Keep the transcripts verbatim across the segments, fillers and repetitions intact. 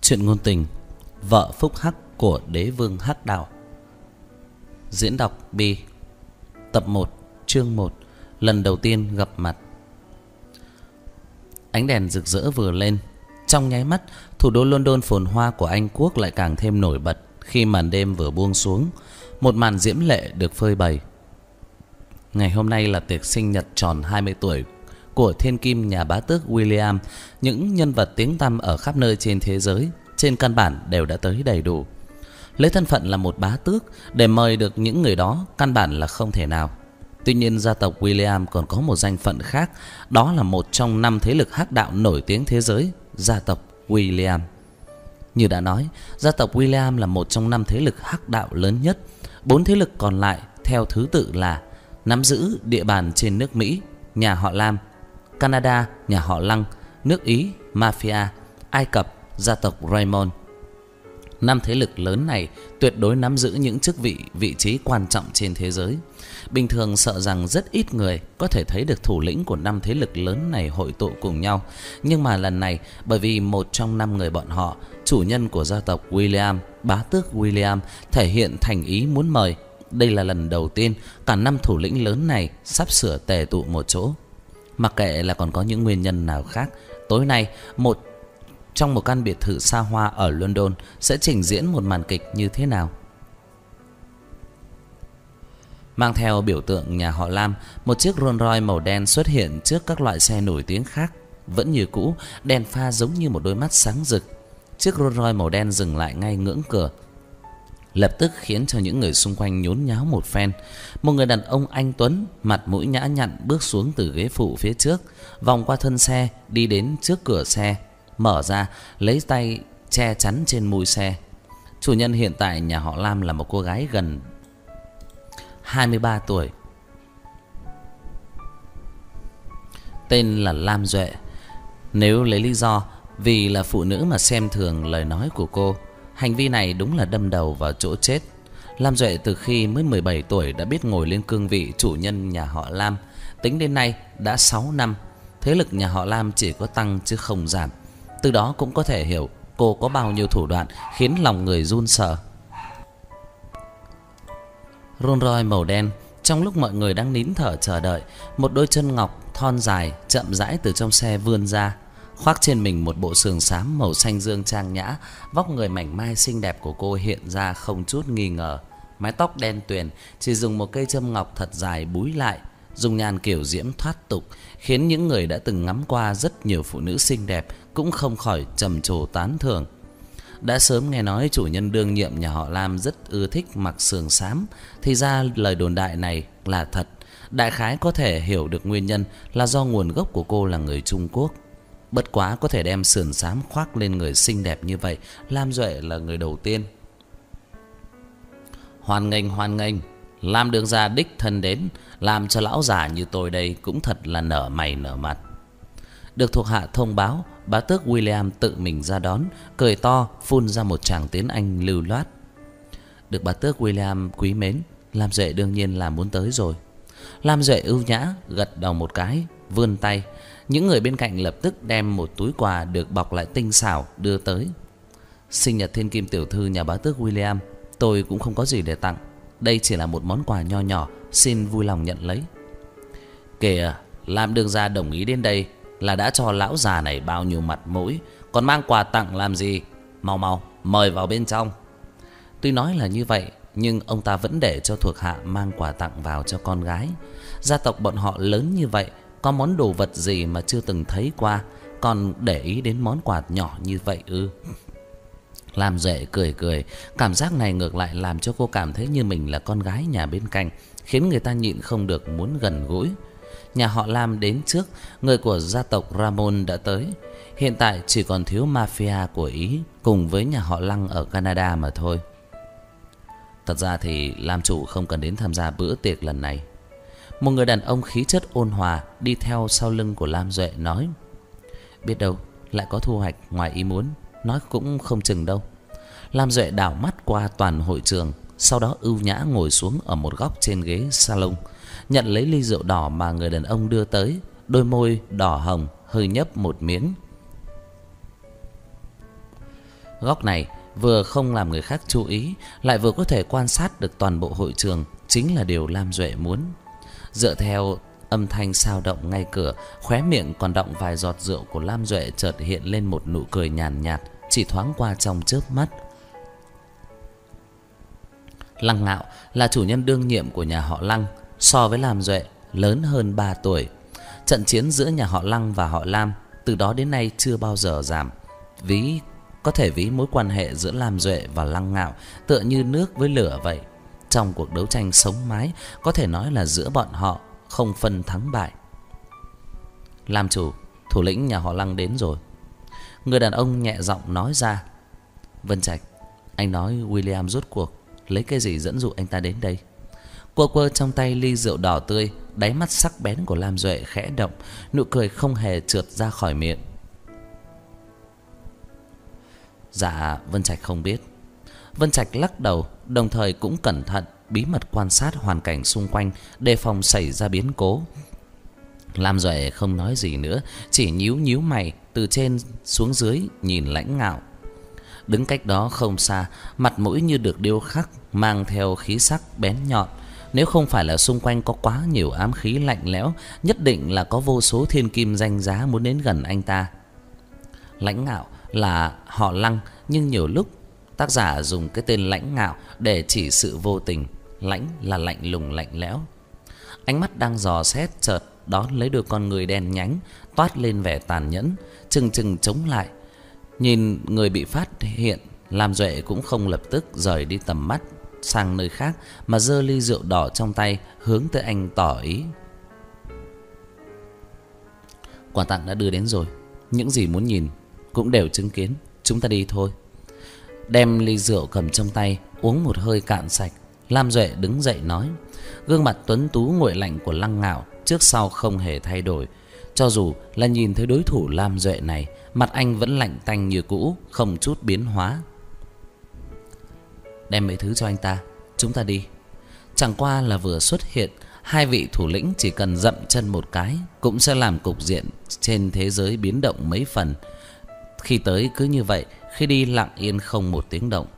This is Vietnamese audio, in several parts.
Chuyện ngôn tình Vợ phúc hắc của đế vương Hắc Đạo. Diễn đọc Bi. Tập một, chương một. Lần đầu tiên gặp mặt. Ánh đèn rực rỡ vừa lên, trong nháy mắt, thủ đô London phồn hoa của Anh Quốc lại càng thêm nổi bật khi màn đêm vừa buông xuống. Một màn diễm lệ được phơi bày. Ngày hôm nay là tiệc sinh nhật tròn hai mươi tuổi của thiên kim nhà bá tước William. Những nhân vật tiếng tăm ở khắp nơi trên thế giới trên căn bản đều đã tới đầy đủ. Lấy thân phận là một bá tước để mời được những người đó căn bản là không thể nào. Tuy nhiên gia tộc William còn có một danh phận khác, đó là một trong năm thế lực hắc đạo nổi tiếng thế giới, gia tộc William. Như đã nói, gia tộc William là một trong năm thế lực hắc đạo lớn nhất. Bốn thế lực còn lại theo thứ tự là nắm giữ địa bàn trên nước Mỹ, nhà họ Lam; Canada, nhà họ Lăng; nước Ý, Mafia; Ai Cập, gia tộc Raymond. Năm thế lực lớn này tuyệt đối nắm giữ những chức vị, vị trí quan trọng trên thế giới. Bình thường sợ rằng rất ít người có thể thấy được thủ lĩnh của năm thế lực lớn này hội tụ cùng nhau. Nhưng mà lần này, bởi vì một trong năm người bọn họ, chủ nhân của gia tộc William, bá tước William, thể hiện thành ý muốn mời. Đây là lần đầu tiên cả năm thủ lĩnh lớn này sắp sửa tề tụ một chỗ. Mặc kệ là còn có những nguyên nhân nào khác, tối nay một trong một căn biệt thự xa hoa ở London sẽ trình diễn một màn kịch như thế nào. Mang theo biểu tượng nhà họ Lam, một chiếc Rolls Royce màu đen xuất hiện trước các loại xe nổi tiếng khác. Vẫn như cũ, đèn pha giống như một đôi mắt sáng rực. Chiếc Rolls Royce màu đen dừng lại ngay ngưỡng cửa, lập tức khiến cho những người xung quanh nhốn nháo một phen. Một người đàn ông anh tuấn, mặt mũi nhã nhặn bước xuống từ ghế phụ phía trước, vòng qua thân xe, đi đến trước cửa xe, mở ra, lấy tay che chắn trên mui xe. Chủ nhân hiện tại nhà họ Lam là một cô gái gần hai mươi ba tuổi, tên là Lam Duệ. Nếu lấy lý do vì là phụ nữ mà xem thường lời nói của cô, hành vi này đúng là đâm đầu vào chỗ chết. Lam Duệ từ khi mới mười bảy tuổi đã biết ngồi lên cương vị chủ nhân nhà họ Lam. Tính đến nay đã sáu năm, thế lực nhà họ Lam chỉ có tăng chứ không giảm. Từ đó cũng có thể hiểu cô có bao nhiêu thủ đoạn khiến lòng người run sợ. Rolls Royce màu đen, trong lúc mọi người đang nín thở chờ đợi, một đôi chân ngọc thon dài chậm rãi từ trong xe vươn ra, khoác trên mình một bộ sườn xám màu xanh dương trang nhã. Vóc người mảnh mai xinh đẹp của cô hiện ra không chút nghi ngờ. Mái tóc đen tuyền, chỉ dùng một cây châm ngọc thật dài búi lại, dùng nhan kiểu diễm thoát tục, khiến những người đã từng ngắm qua rất nhiều phụ nữ xinh đẹp cũng không khỏi trầm trồ tán thưởng. Đã sớm nghe nói chủ nhân đương nhiệm nhà họ Lam rất ưa thích mặc sườn xám, thì ra lời đồn đại này là thật. Đại khái có thể hiểu được nguyên nhân là do nguồn gốc của cô là người Trung Quốc. Bất quá có thể đem sườn xám khoác lên người xinh đẹp như vậy, Lam Duệ là người đầu tiên. Hoan nghênh, hoan nghênh, Lam đương gia đích thân đến, làm cho lão già như tôi đây cũng thật là nở mày nở mặt. Được thuộc hạ thông báo, bá tước William tự mình ra đón, cười to phun ra một tràng tiếng Anh lưu loát. Được bá tước William quý mến, Lam Duệ đương nhiên là muốn tới rồi. Lam Duệ ưu nhã gật đầu một cái, vươn tay. Những người bên cạnh lập tức đem một túi quà được bọc lại tinh xảo đưa tới. Sinh nhật thiên kim tiểu thư nhà bá tước William, tôi cũng không có gì để tặng. Đây chỉ là một món quà nho nhỏ, xin vui lòng nhận lấy. Kìa, Lam đương gia đồng ý đến đây là đã cho lão già này bao nhiêu mặt mũi, còn mang quà tặng làm gì? Mau mau, mời vào bên trong. Tuy nói là như vậy, nhưng ông ta vẫn để cho thuộc hạ mang quà tặng vào cho con gái. Gia tộc bọn họ lớn như vậy, có món đồ vật gì mà chưa từng thấy qua, còn để ý đến món quà nhỏ như vậy ư? Lam Duệ cười cười, cảm giác này ngược lại làm cho cô cảm thấy như mình là con gái nhà bên cạnh, khiến người ta nhịn không được muốn gần gũi. Nhà họ Lam đến trước, người của gia tộc Ramon đã tới. Hiện tại chỉ còn thiếu Mafia của Ý cùng với nhà họ Lăng ở Canada mà thôi. Thật ra thì Lam chủ không cần đến tham gia bữa tiệc lần này. Một người đàn ông khí chất ôn hòa đi theo sau lưng của Lam Duệ nói. Biết đâu lại có thu hoạch ngoài ý muốn, nói cũng không chừng đâu. Lam Duệ đảo mắt qua toàn hội trường, sau đó ưu nhã ngồi xuống ở một góc trên ghế salon, nhận lấy ly rượu đỏ mà người đàn ông đưa tới. Đôi môi đỏ hồng hơi nhấp một miếng. Góc này vừa không làm người khác chú ý, lại vừa có thể quan sát được toàn bộ hội trường, chính là điều Lam Duệ muốn. Dựa theo âm thanh sao động ngay cửa, khóe miệng còn đọng vài giọt rượu của Lam Duệ chợt hiện lên một nụ cười nhàn nhạt, chỉ thoáng qua trong chớp mắt. Lăng Ngạo là chủ nhân đương nhiệm của nhà họ Lăng, so với Lam Duệ lớn hơn ba tuổi. Trận chiến giữa nhà họ Lăng và họ Lam từ đó đến nay chưa bao giờ giảm. Ví có thể ví mối quan hệ giữa Lam Duệ và Lăng Ngạo tựa như nước với lửa vậy. Trong cuộc đấu tranh sống mái, có thể nói là giữa bọn họ không phân thắng bại. Lam chủ, thủ lĩnh nhà họ Lăng đến rồi. Người đàn ông nhẹ giọng nói ra. Vân Trạch, anh nói William rốt cuộc lấy cái gì dẫn dụ anh ta đến đây? Quơ quơ trong tay ly rượu đỏ tươi, đáy mắt sắc bén của Lam Duệ khẽ động, nụ cười không hề trượt ra khỏi miệng. Dạ, Vân Trạch không biết. Vân Trạch lắc đầu, đồng thời cũng cẩn thận bí mật quan sát hoàn cảnh xung quanh, đề phòng xảy ra biến cố. Lam Duệ không nói gì nữa, chỉ nhíu nhíu mày từ trên xuống dưới nhìn Lãnh Ngạo. Đứng cách đó không xa, mặt mũi như được điêu khắc, mang theo khí sắc bén nhọn. Nếu không phải là xung quanh có quá nhiều ám khí lạnh lẽo, nhất định là có vô số thiên kim danh giá muốn đến gần anh ta. Lãnh Ngạo là họ Lăng, nhưng nhiều lúc tác giả dùng cái tên Lãnh Ngạo để chỉ sự vô tình. Lãnh là lạnh lùng lạnh lẽo. Ánh mắt đang dò xét chợt đón lấy đôi con người đen nhánh, toát lên vẻ tàn nhẫn, chừng chừng chống lại. Nhìn người bị phát hiện, Lam Duệ cũng không lập tức rời đi tầm mắt sang nơi khác, mà giơ ly rượu đỏ trong tay hướng tới anh tỏ ý. Quà tặng đã đưa đến rồi, những gì muốn nhìn cũng đều chứng kiến, chúng ta đi thôi. Đem ly rượu cầm trong tay uống một hơi cạn sạch, Lam Duệ đứng dậy nói. Gương mặt tuấn tú nguội lạnh của Lăng Ngạo trước sau không hề thay đổi. Cho dù là nhìn thấy đối thủ Lam Duệ này, mặt anh vẫn lạnh tanh như cũ, không chút biến hóa. Đem mấy thứ cho anh ta, chúng ta đi. Chẳng qua là vừa xuất hiện, hai vị thủ lĩnh chỉ cần dậm chân một cái cũng sẽ làm cục diện trên thế giới biến động mấy phần. Khi tới cứ như vậy, khi đi lặng yên không một tiếng động.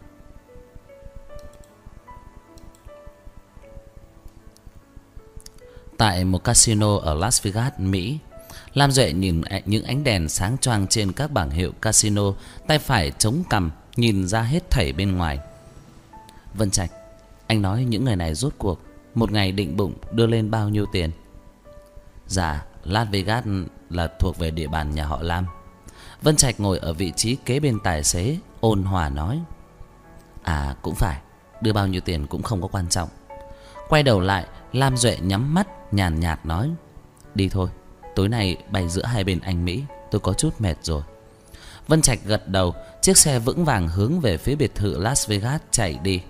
Tại một casino ở Las Vegas, Mỹ, Lam Duệ nhìn những ánh đèn sáng choang trên các bảng hiệu casino, tay phải chống cằm nhìn ra hết thảy bên ngoài. Vân Trạch, anh nói những người này rốt cuộc một ngày định bụng đưa lên bao nhiêu tiền? Dạ, Las Vegas là thuộc về địa bàn nhà họ Lam. Vân Trạch ngồi ở vị trí kế bên tài xế, ôn hòa nói. À cũng phải, đưa bao nhiêu tiền cũng không có quan trọng. Quay đầu lại, Lam Duệ nhắm mắt nhàn nhạt nói. Đi thôi, tối nay bay giữa hai bên Anh Mỹ, tôi có chút mệt rồi. Vân Trạch gật đầu, chiếc xe vững vàng hướng về phía biệt thự Las Vegas chạy đi.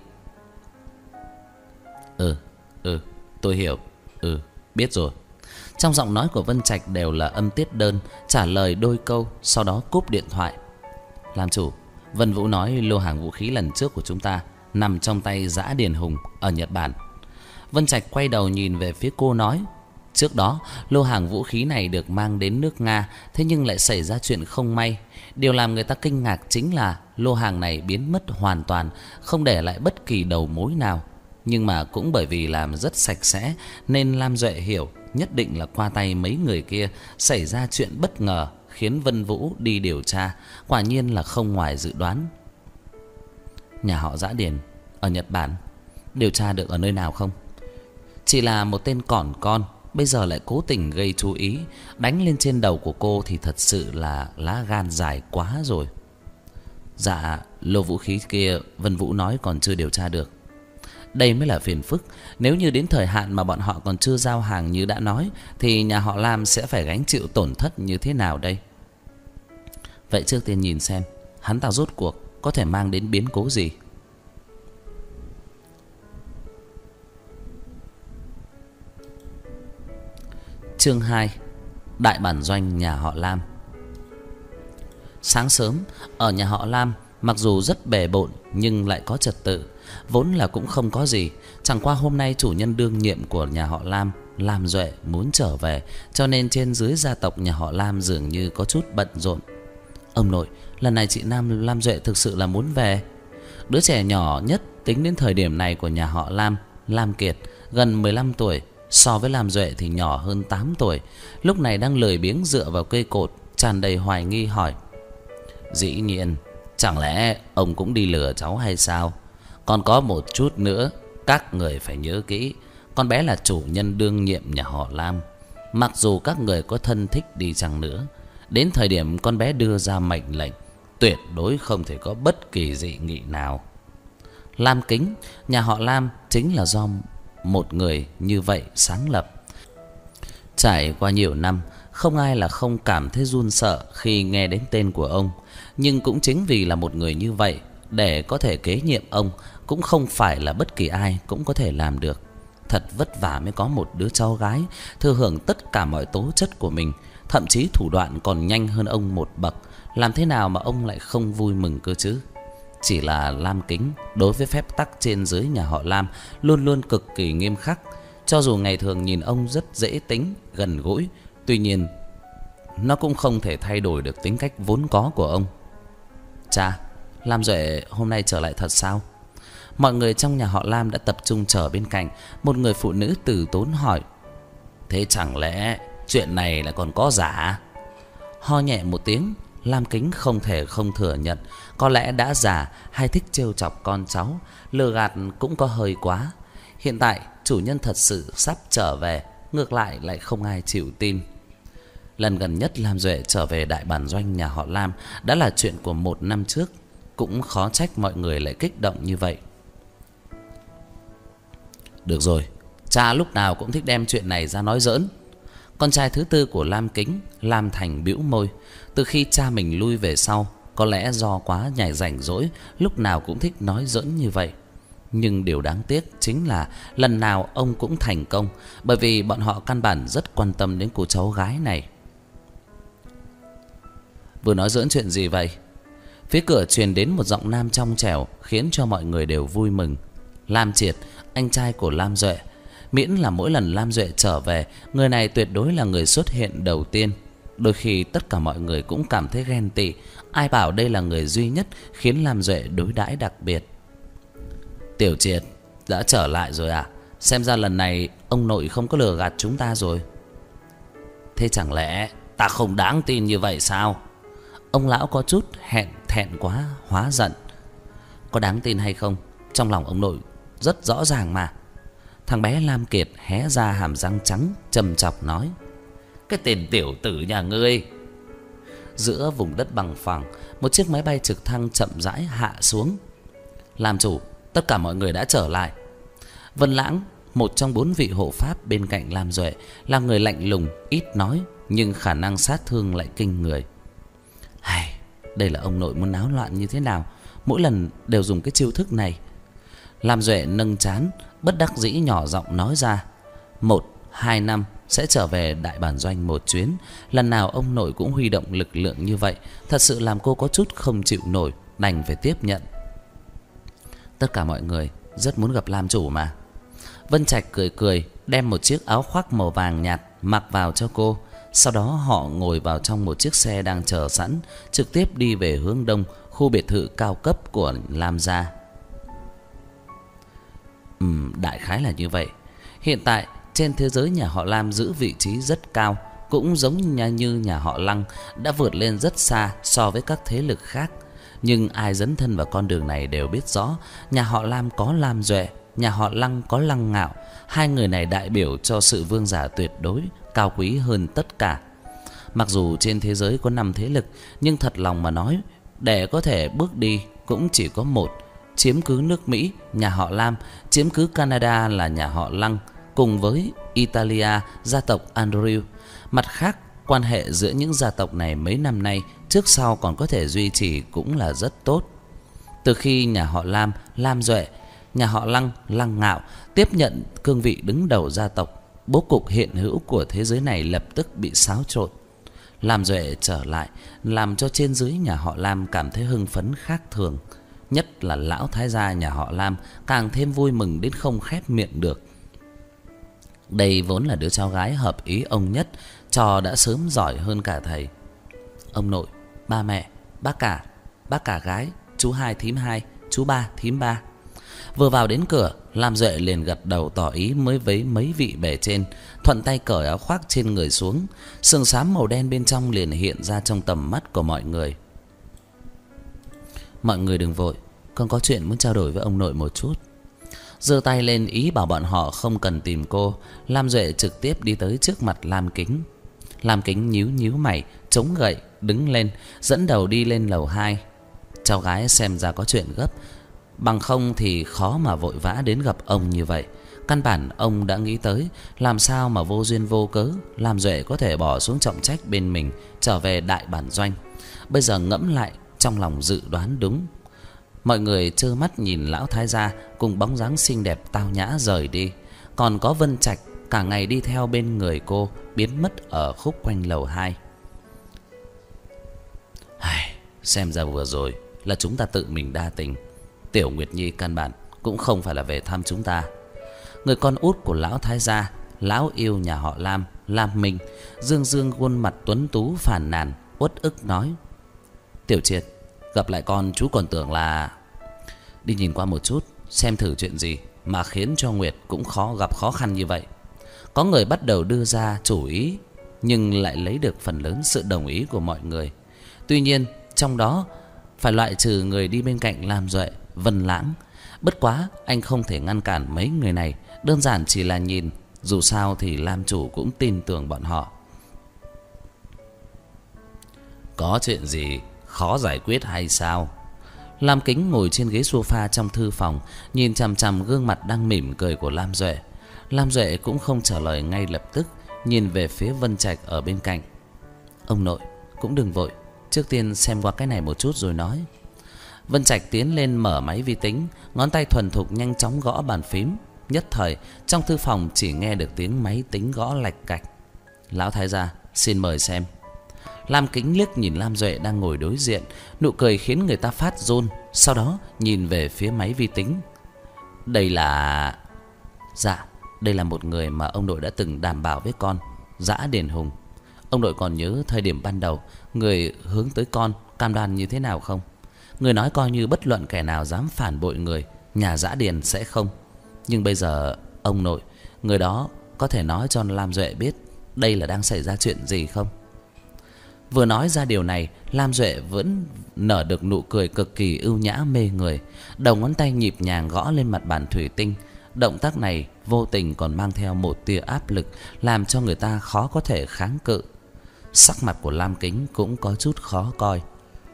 Ừ, ừ, tôi hiểu. Ừ, biết rồi. Trong giọng nói của Vân Trạch đều là âm tiết đơn, trả lời đôi câu, sau đó cúp điện thoại. Làm chủ, Vân Vũ nói lô hàng vũ khí lần trước của chúng ta nằm trong tay Dã Điền Hùng ở Nhật Bản. Vân Trạch quay đầu nhìn về phía cô nói. Trước đó, lô hàng vũ khí này được mang đến nước Nga, thế nhưng lại xảy ra chuyện không may. Điều làm người ta kinh ngạc chính là lô hàng này biến mất hoàn toàn, không để lại bất kỳ đầu mối nào. Nhưng mà cũng bởi vì làm rất sạch sẽ, nên Lam Duệ hiểu nhất định là qua tay mấy người kia xảy ra chuyện bất ngờ, khiến Vân Vũ đi điều tra. Quả nhiên là không ngoài dự đoán. Nhà họ Dã Điền ở Nhật Bản, điều tra được ở nơi nào không? Chỉ là một tên cỏn con, bây giờ lại cố tình gây chú ý, đánh lên trên đầu của cô thì thật sự là lá gan dài quá rồi. Dạ, lô vũ khí kia Vân Vũ nói còn chưa điều tra được. Đây mới là phiền phức. Nếu như đến thời hạn mà bọn họ còn chưa giao hàng như đã nói, thì nhà họ Lam sẽ phải gánh chịu tổn thất như thế nào đây? Vậy trước tiên nhìn xem hắn ta rốt cuộc có thể mang đến biến cố gì. Chương hai. Đại bản doanh nhà họ Lam. Sáng sớm ở nhà họ Lam, mặc dù rất bề bộn nhưng lại có trật tự. Vốn là cũng không có gì, chẳng qua hôm nay chủ nhân đương nhiệm của nhà họ Lam, Lam Duệ muốn trở về, cho nên trên dưới gia tộc nhà họ Lam dường như có chút bận rộn. Ông nội, lần này chị Nam Lam Duệ thực sự là muốn về. Đứa trẻ nhỏ nhất tính đến thời điểm này của nhà họ Lam, Lam Kiệt, gần mười lăm tuổi. So với Lam Duệ thì nhỏ hơn tám tuổi. Lúc này đang lười biếng dựa vào cây cột, tràn đầy hoài nghi hỏi: Dĩ nhiên, chẳng lẽ ông cũng đi lừa cháu hay sao? Còn có một chút nữa, các người phải nhớ kỹ, con bé là chủ nhân đương nhiệm nhà họ Lam. Mặc dù các người có thân thích đi chăng nữa, đến thời điểm con bé đưa ra mệnh lệnh, tuyệt đối không thể có bất kỳ dị nghị nào. Lam Kính, nhà họ Lam chính là do một người như vậy sáng lập. Trải qua nhiều năm, không ai là không cảm thấy run sợ khi nghe đến tên của ông. Nhưng cũng chính vì là một người như vậy, để có thể kế nhiệm ông, cũng không phải là bất kỳ ai cũng có thể làm được. Thật vất vả mới có một đứa cháu gái thừa hưởng tất cả mọi tố chất của mình, thậm chí thủ đoạn còn nhanh hơn ông một bậc. Làm thế nào mà ông lại không vui mừng cơ chứ? Chỉ là Lam Kính đối với phép tắc trên dưới nhà họ Lam luôn luôn cực kỳ nghiêm khắc. Cho dù ngày thường nhìn ông rất dễ tính, gần gũi, tuy nhiên nó cũng không thể thay đổi được tính cách vốn có của ông. Cha, Lam Duệ hôm nay trở lại thật sao? Mọi người trong nhà họ Lam đã tập trung chờ bên cạnh. Một người phụ nữ từ tốn hỏi: Thế chẳng lẽ chuyện này là còn có giả? Ho nhẹ một tiếng, Lam Kính không thể không thừa nhận, có lẽ đã già hay thích trêu chọc con cháu, lừa gạt cũng có hơi quá. Hiện tại chủ nhân thật sự sắp trở về, ngược lại lại không ai chịu tin. Lần gần nhất Lam Duệ trở về đại bản doanh nhà họ Lam đã là chuyện của một năm trước. Cũng khó trách mọi người lại kích động như vậy. Được rồi, cha lúc nào cũng thích đem chuyện này ra nói giỡn. Con trai thứ tư của Lam Kính, Lam Thành, bĩu môi. Từ khi cha mình lui về sau, có lẽ do quá nhảy rảnh rỗi, lúc nào cũng thích nói giỡn như vậy. Nhưng điều đáng tiếc chính là lần nào ông cũng thành công, bởi vì bọn họ căn bản rất quan tâm đến cô cháu gái này. Vừa nói giỡn chuyện gì vậy? Phía cửa truyền đến một giọng nam trong trẻo, khiến cho mọi người đều vui mừng. Lam Triệt, anh trai của Lam Duệ. Miễn là mỗi lần Lam Duệ trở về, người này tuyệt đối là người xuất hiện đầu tiên. Đôi khi tất cả mọi người cũng cảm thấy ghen tị. Ai bảo đây là người duy nhất khiến Lam Duệ đối đãi đặc biệt. Tiểu Triệt, đã trở lại rồi à? Xem ra lần này ông nội không có lừa gạt chúng ta rồi. Thế chẳng lẽ ta không đáng tin như vậy sao? Ông lão có chút hẹn thẹn quá hóa giận. Có đáng tin hay không, trong lòng ông nội rất rõ ràng mà. Thằng bé Lam Kiệt hé ra hàm răng trắng, trầm chọc nói: Cái tên tiểu tử nhà ngươi. Giữa vùng đất bằng phẳng, một chiếc máy bay trực thăng chậm rãi hạ xuống. Làm chủ, tất cả mọi người đã trở lại. Vân Lãng, một trong bốn vị hộ pháp bên cạnh Lam Duệ, là người lạnh lùng, ít nói, nhưng khả năng sát thương lại kinh người. Hay, đây là ông nội muốn náo loạn như thế nào, mỗi lần đều dùng cái chiêu thức này. Lam Duệ nâng trán, bất đắc dĩ nhỏ giọng nói ra: Một, hai năm sẽ trở về đại bản doanh một chuyến. Lần nào ông nội cũng huy động lực lượng như vậy, thật sự làm cô có chút không chịu nổi, đành phải tiếp nhận. Tất cả mọi người rất muốn gặp Lam chủ mà. Vân Trạch cười cười, đem một chiếc áo khoác màu vàng nhạt mặc vào cho cô. Sau đó họ ngồi vào trong một chiếc xe đang chờ sẵn, trực tiếp đi về hướng đông, khu biệt thự cao cấp của Lam gia. Ừm, đại khái là như vậy. Hiện tại trên thế giới nhà họ Lam giữ vị trí rất cao, cũng giống như nhà họ Lăng, đã vượt lên rất xa so với các thế lực khác. Nhưng ai dấn thân vào con đường này đều biết rõ, nhà họ Lam có Lam Duệ, nhà họ Lăng có Lăng Ngạo. Hai người này đại biểu cho sự vương giả tuyệt đối, cao quý hơn tất cả. Mặc dù trên thế giới có năm thế lực, nhưng thật lòng mà nói, để có thể bước đi cũng chỉ có một. Chiếm cứ nước Mỹ, nhà họ Lam; chiếm cứ Canada là nhà họ Lăng, cùng với Italia, gia tộc Andrew. Mặt khác, quan hệ giữa những gia tộc này mấy năm nay trước sau còn có thể duy trì cũng là rất tốt. Từ khi nhà họ Lam, Lam Duệ, nhà họ Lăng, Lăng Ngạo tiếp nhận cương vị đứng đầu gia tộc, bố cục hiện hữu của thế giới này lập tức bị xáo trộn. Lam Duệ trở lại làm cho trên dưới nhà họ Lam cảm thấy hưng phấn khác thường. Nhất là lão thái gia nhà họ Lam càng thêm vui mừng đến không khép miệng được. Đây vốn là đứa cháu gái hợp ý ông nhất, trò đã sớm giỏi hơn cả thầy. Ông nội, ba mẹ, bác cả, bác cả gái, chú hai thím hai, chú ba thím ba. Vừa vào đến cửa, Lam Duệ liền gật đầu tỏ ý mới với mấy vị bề trên, thuận tay cởi áo khoác trên người xuống. Sườn xám màu đen bên trong liền hiện ra trong tầm mắt của mọi người. Mọi người đừng vội, con có chuyện muốn trao đổi với ông nội một chút. Giơ tay lên ý bảo bọn họ không cần tìm cô. Lam Duệ trực tiếp đi tới trước mặt Lam Kính. Lam Kính nhíu nhíu mày, chống gậy đứng lên, dẫn đầu đi lên lầu hai. Cháu gái xem ra có chuyện gấp, bằng không thì khó mà vội vã đến gặp ông như vậy. Căn bản ông đã nghĩ tới, làm sao mà vô duyên vô cớ Lam Duệ có thể bỏ xuống trọng trách bên mình, trở về đại bản doanh. Bây giờ ngẫm lại, trong lòng dự đoán đúng. Mọi người trơ mắt nhìn lão thái gia cùng bóng dáng xinh đẹp tao nhã rời đi. Còn có Vân Trạch cả ngày đi theo bên người cô, biến mất ở khúc quanh lầu hai. Xem ra vừa rồi là chúng ta tự mình đa tình. Tiểu Nguyệt Nhi căn bản cũng không phải là về thăm chúng ta. Người con út của lão thái gia, lão yêu nhà họ Lam, Lam Minh, dương dương khuôn mặt tuấn tú phàn nàn, uất ức nói: Tiểu Triệt, gặp lại con chú còn tưởng là đi nhìn qua một chút, xem thử chuyện gì mà khiến cho Nguyệt cũng khó gặp khó khăn như vậy. Có người bắt đầu đưa ra chủ ý, nhưng lại lấy được phần lớn sự đồng ý của mọi người. Tuy nhiên trong đó phải loại trừ người đi bên cạnh Lam Duệ, Vân Lãng. Bất quá anh không thể ngăn cản mấy người này, đơn giản chỉ là nhìn. Dù sao thì Lam chủ cũng tin tưởng bọn họ. Có chuyện gì khó giải quyết hay sao? Lam Kính ngồi trên ghế sofa trong thư phòng, nhìn chằm chằm gương mặt đang mỉm cười của Lam Duệ. Lam Duệ cũng không trả lời ngay lập tức, nhìn về phía Vân Trạch ở bên cạnh. Ông nội cũng đừng vội, trước tiên xem qua cái này một chút rồi nói. Vân Trạch tiến lên mở máy vi tính, ngón tay thuần thục nhanh chóng gõ bàn phím. Nhất thời trong thư phòng chỉ nghe được tiếng máy tính gõ lạch cạch. Lão thái gia, xin mời xem. Lam Kính liếc nhìn Lam Duệ đang ngồi đối diện, nụ cười khiến người ta phát run. Sau đó nhìn về phía máy vi tính. Đây là... Dạ, đây là một người mà ông nội đã từng đảm bảo với con, Dã Điền Hùng. Ông nội còn nhớ thời điểm ban đầu người hướng tới con cam đoan như thế nào không? Người nói coi như bất luận kẻ nào dám phản bội người, nhà Dã Điền sẽ không. Nhưng bây giờ ông nội, người đó có thể nói cho Lam Duệ biết đây là đang xảy ra chuyện gì không? Vừa nói ra điều này, Lam Duệ vẫn nở được nụ cười cực kỳ ưu nhã mê người. Đầu ngón tay nhịp nhàng gõ lên mặt bàn thủy tinh. Động tác này vô tình còn mang theo một tia áp lực, làm cho người ta khó có thể kháng cự. Sắc mặt của Lam Kính cũng có chút khó coi.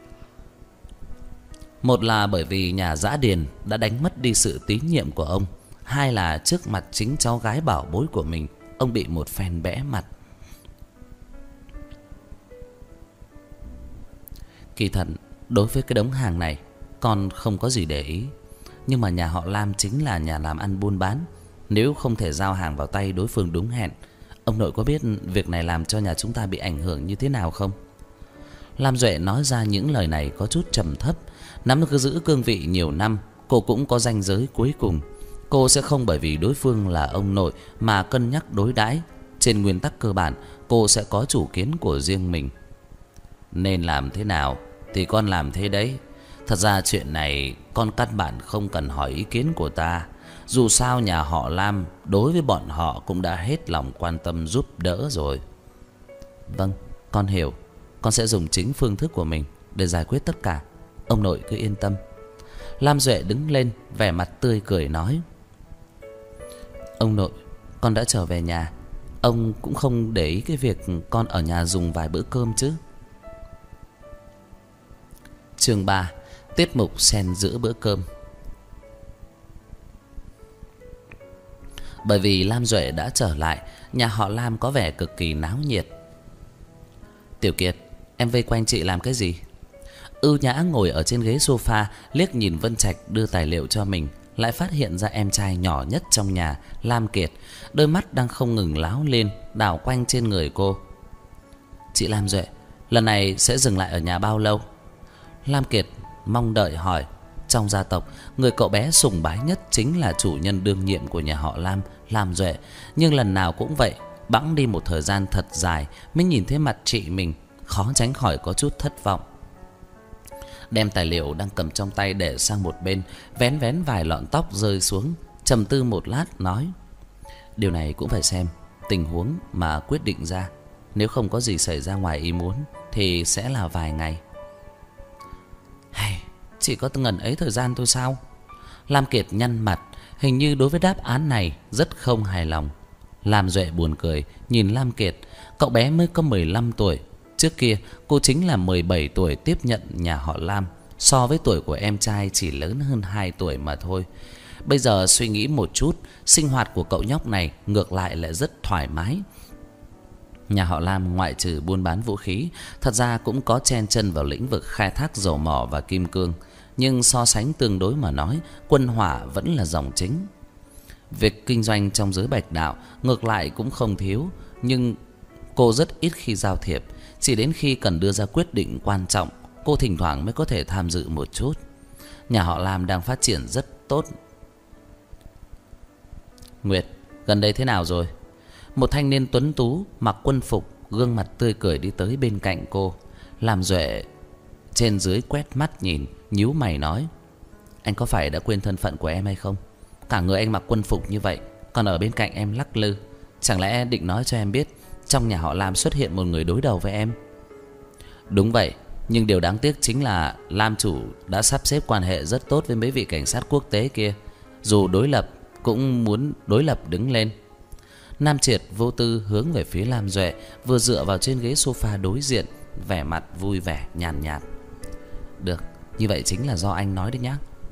Một là bởi vì nhà Dã Điền đã đánh mất đi sự tín nhiệm của ông. Hai là trước mặt chính cháu gái bảo bối của mình, ông bị một phen bẽ mặt. Kỳ thật đối với cái đống hàng này con không có gì để ý. Nhưng mà nhà họ Lam chính là nhà làm ăn buôn bán, nếu không thể giao hàng vào tay đối phương đúng hẹn, ông nội có biết việc này làm cho nhà chúng ta bị ảnh hưởng như thế nào không? Lam Duệ nói ra những lời này có chút trầm thấp. Nắm cứ giữ cương vị nhiều năm, cô cũng có ranh giới cuối cùng. Cô sẽ không bởi vì đối phương là ông nội mà cân nhắc đối đãi. Trên nguyên tắc cơ bản, cô sẽ có chủ kiến của riêng mình. Nên làm thế nào thì con làm thế đấy. Thật ra chuyện này con căn bản không cần hỏi ý kiến của ta. Dù sao nhà họ Lam đối với bọn họ cũng đã hết lòng quan tâm giúp đỡ rồi. Vâng, con hiểu. Con sẽ dùng chính phương thức của mình để giải quyết tất cả. Ông nội cứ yên tâm. Lam Duệ đứng lên, vẻ mặt tươi cười nói: Ông nội, con đã trở về nhà. Ông cũng không để ý cái việc con ở nhà dùng vài bữa cơm chứ? Chương ba. Tiết mục xen giữa bữa cơm. Bởi vì Lam Duệ đã trở lại, nhà họ Lam có vẻ cực kỳ náo nhiệt. Tiểu Kiệt, em vây quanh chị làm cái gì? Ưu Nhã ngồi ở trên ghế sofa, liếc nhìn Vân Trạch đưa tài liệu cho mình, lại phát hiện ra em trai nhỏ nhất trong nhà, Lam Kiệt, đôi mắt đang không ngừng láo lên, đảo quanh trên người cô. Chị Lam Duệ, lần này sẽ dừng lại ở nhà bao lâu? Lam Kiệt mong đợi hỏi. Trong gia tộc, người cậu bé sùng bái nhất chính là chủ nhân đương nhiệm của nhà họ Lam, Lam Duệ. Nhưng lần nào cũng vậy, bẵng đi một thời gian thật dài mới nhìn thấy mặt chị mình, khó tránh khỏi có chút thất vọng. đem tài liệu đang cầm trong tay để sang một bên, vén vén vài lọn tóc rơi xuống, trầm tư một lát nói: điều này cũng phải xem tình huống mà quyết định ra. Nếu không có gì xảy ra ngoài ý muốn thì sẽ là vài ngày. Hay, chỉ có ngần ấy thời gian thôi sao? Lam Kiệt nhăn mặt, hình như đối với đáp án này rất không hài lòng. Lam Duệ buồn cười nhìn Lam Kiệt. Cậu bé mới có mười lăm tuổi. Trước kia cô chính là mười bảy tuổi tiếp nhận nhà họ Lam. So với tuổi của em trai chỉ lớn hơn hai tuổi mà thôi. Bây giờ suy nghĩ một chút, sinh hoạt của cậu nhóc này ngược lại lại rất thoải mái. Nhà họ Lam ngoại trừ buôn bán vũ khí, thật ra cũng có chen chân vào lĩnh vực khai thác dầu mỏ và kim cương. Nhưng so sánh tương đối mà nói, quân hỏa vẫn là dòng chính. Việc kinh doanh trong giới bạch đạo ngược lại cũng không thiếu, nhưng cô rất ít khi giao thiệp. Chỉ đến khi cần đưa ra quyết định quan trọng, cô thỉnh thoảng mới có thể tham dự một chút. Nhà họ Lam đang phát triển rất tốt. Nguyệt, gần đây thế nào rồi? Một thanh niên tuấn tú mặc quân phục, gương mặt tươi cười đi tới bên cạnh cô. Lam Duệ trên dưới quét mắt nhìn, nhíu mày nói: anh có phải đã quên thân phận của em hay không? Cả người anh mặc quân phục như vậy, còn ở bên cạnh em lắc lư. Chẳng lẽ định nói cho em biết trong nhà họ Lam xuất hiện một người đối đầu với em? Đúng vậy, nhưng điều đáng tiếc chính là Lam chủ đã sắp xếp quan hệ rất tốt với mấy vị cảnh sát quốc tế kia. Dù đối lập cũng muốn đối lập đứng lên. Nam Triệt vô tư hướng về phía Lam Duệ, vừa dựa vào trên ghế sofa đối diện, vẻ mặt vui vẻ nhàn nhạt, nhạt. Được, như vậy chính là do anh nói đấy nhá.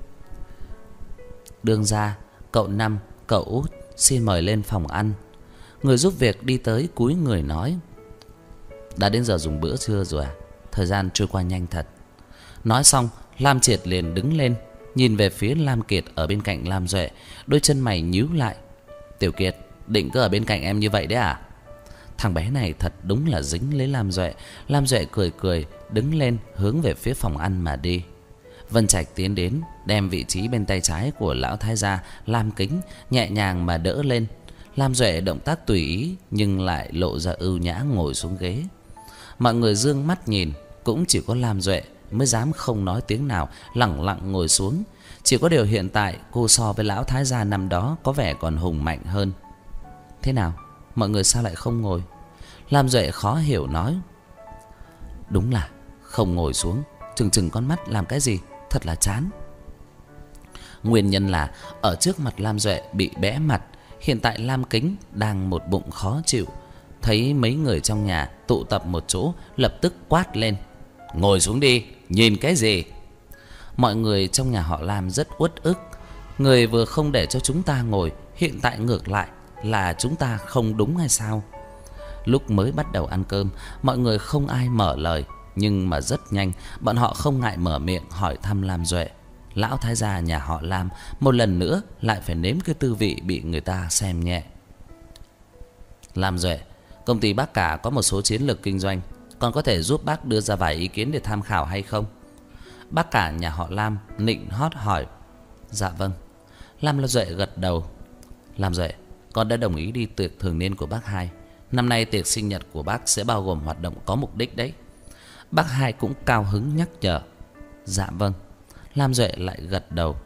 Đường ra, cậu Năm, cậu Út xin mời lên phòng ăn. Người giúp việc đi tới cúi người nói: đã đến giờ dùng bữa trưa rồi à? Thời gian trôi qua nhanh thật. Nói xong, Lam Triệt liền đứng lên, nhìn về phía Lam Kiệt ở bên cạnh Lam Duệ, đôi chân mày nhíu lại. Tiểu Kiệt, định cứ ở bên cạnh em như vậy đấy à? Thằng bé này thật đúng là dính lấy Lam Duệ. Lam Duệ cười cười, đứng lên hướng về phía phòng ăn mà đi. Vân Trạch tiến đến, đem vị trí bên tay trái của lão thái gia Lam Kính nhẹ nhàng mà đỡ lên. Lam Duệ động tác tùy ý nhưng lại lộ ra ưu nhã ngồi xuống ghế. Mọi người dương mắt nhìn, cũng chỉ có Lam Duệ mới dám không nói tiếng nào, lẳng lặng ngồi xuống. Chỉ có điều hiện tại cô so với lão thái gia năm đó có vẻ còn hùng mạnh hơn. Thế nào, mọi người sao lại không ngồi? Lam Duệ khó hiểu nói. Đúng là không ngồi xuống, chừng chừng con mắt làm cái gì, thật là chán. Nguyên nhân là ở trước mặt Lam Duệ bị bẽ mặt. Hiện tại Lam Kính đang một bụng khó chịu, thấy mấy người trong nhà tụ tập một chỗ, lập tức quát lên: ngồi xuống đi, nhìn cái gì? Mọi người trong nhà họ Lam rất uất ức. Người vừa không để cho chúng ta ngồi, hiện tại ngược lại là chúng ta không đúng hay sao? Lúc mới bắt đầu ăn cơm, mọi người không ai mở lời, nhưng mà rất nhanh bọn họ không ngại mở miệng hỏi thăm Lam Duệ. Lão thái gia nhà họ Lam một lần nữa lại phải nếm cái tư vị bị người ta xem nhẹ. Lam Duệ, công ty bác cả có một số chiến lược kinh doanh, còn có thể giúp bác đưa ra vài ý kiến để tham khảo hay không? Bác cả nhà họ Lam nịnh hót hỏi. Dạ vâng. Lam Duệ gật đầu. Lam Duệ, con đã đồng ý đi tiệc thường niên của bác hai. Năm nay tiệc sinh nhật của bác sẽ bao gồm hoạt động có mục đích đấy. Bác hai cũng cao hứng nhắc nhở. Dạ vâng. Lam Duệ lại gật đầu.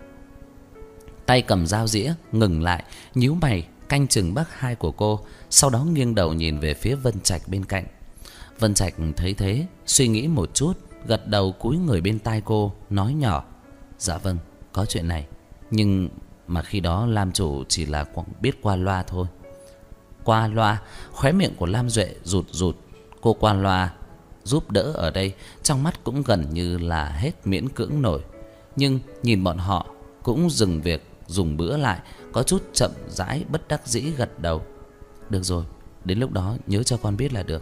Tay cầm dao dĩa ngừng lại, nhíu mày canh chừng bác hai của cô, sau đó nghiêng đầu nhìn về phía Vân Trạch bên cạnh. Vân Trạch thấy thế, suy nghĩ một chút, gật đầu cúi người bên tai cô, nói nhỏ. Dạ vâng, có chuyện này, nhưng mà khi đó Lam chủ chỉ là biết qua loa thôi. Qua loa? Khóe miệng của Lam Duệ rụt rụt. Cô qua loa giúp đỡ ở đây, trong mắt cũng gần như là hết miễn cưỡng nổi. Nhưng nhìn bọn họ cũng dừng việc dùng bữa lại, có chút chậm rãi bất đắc dĩ gật đầu. Được rồi, đến lúc đó nhớ cho con biết là được.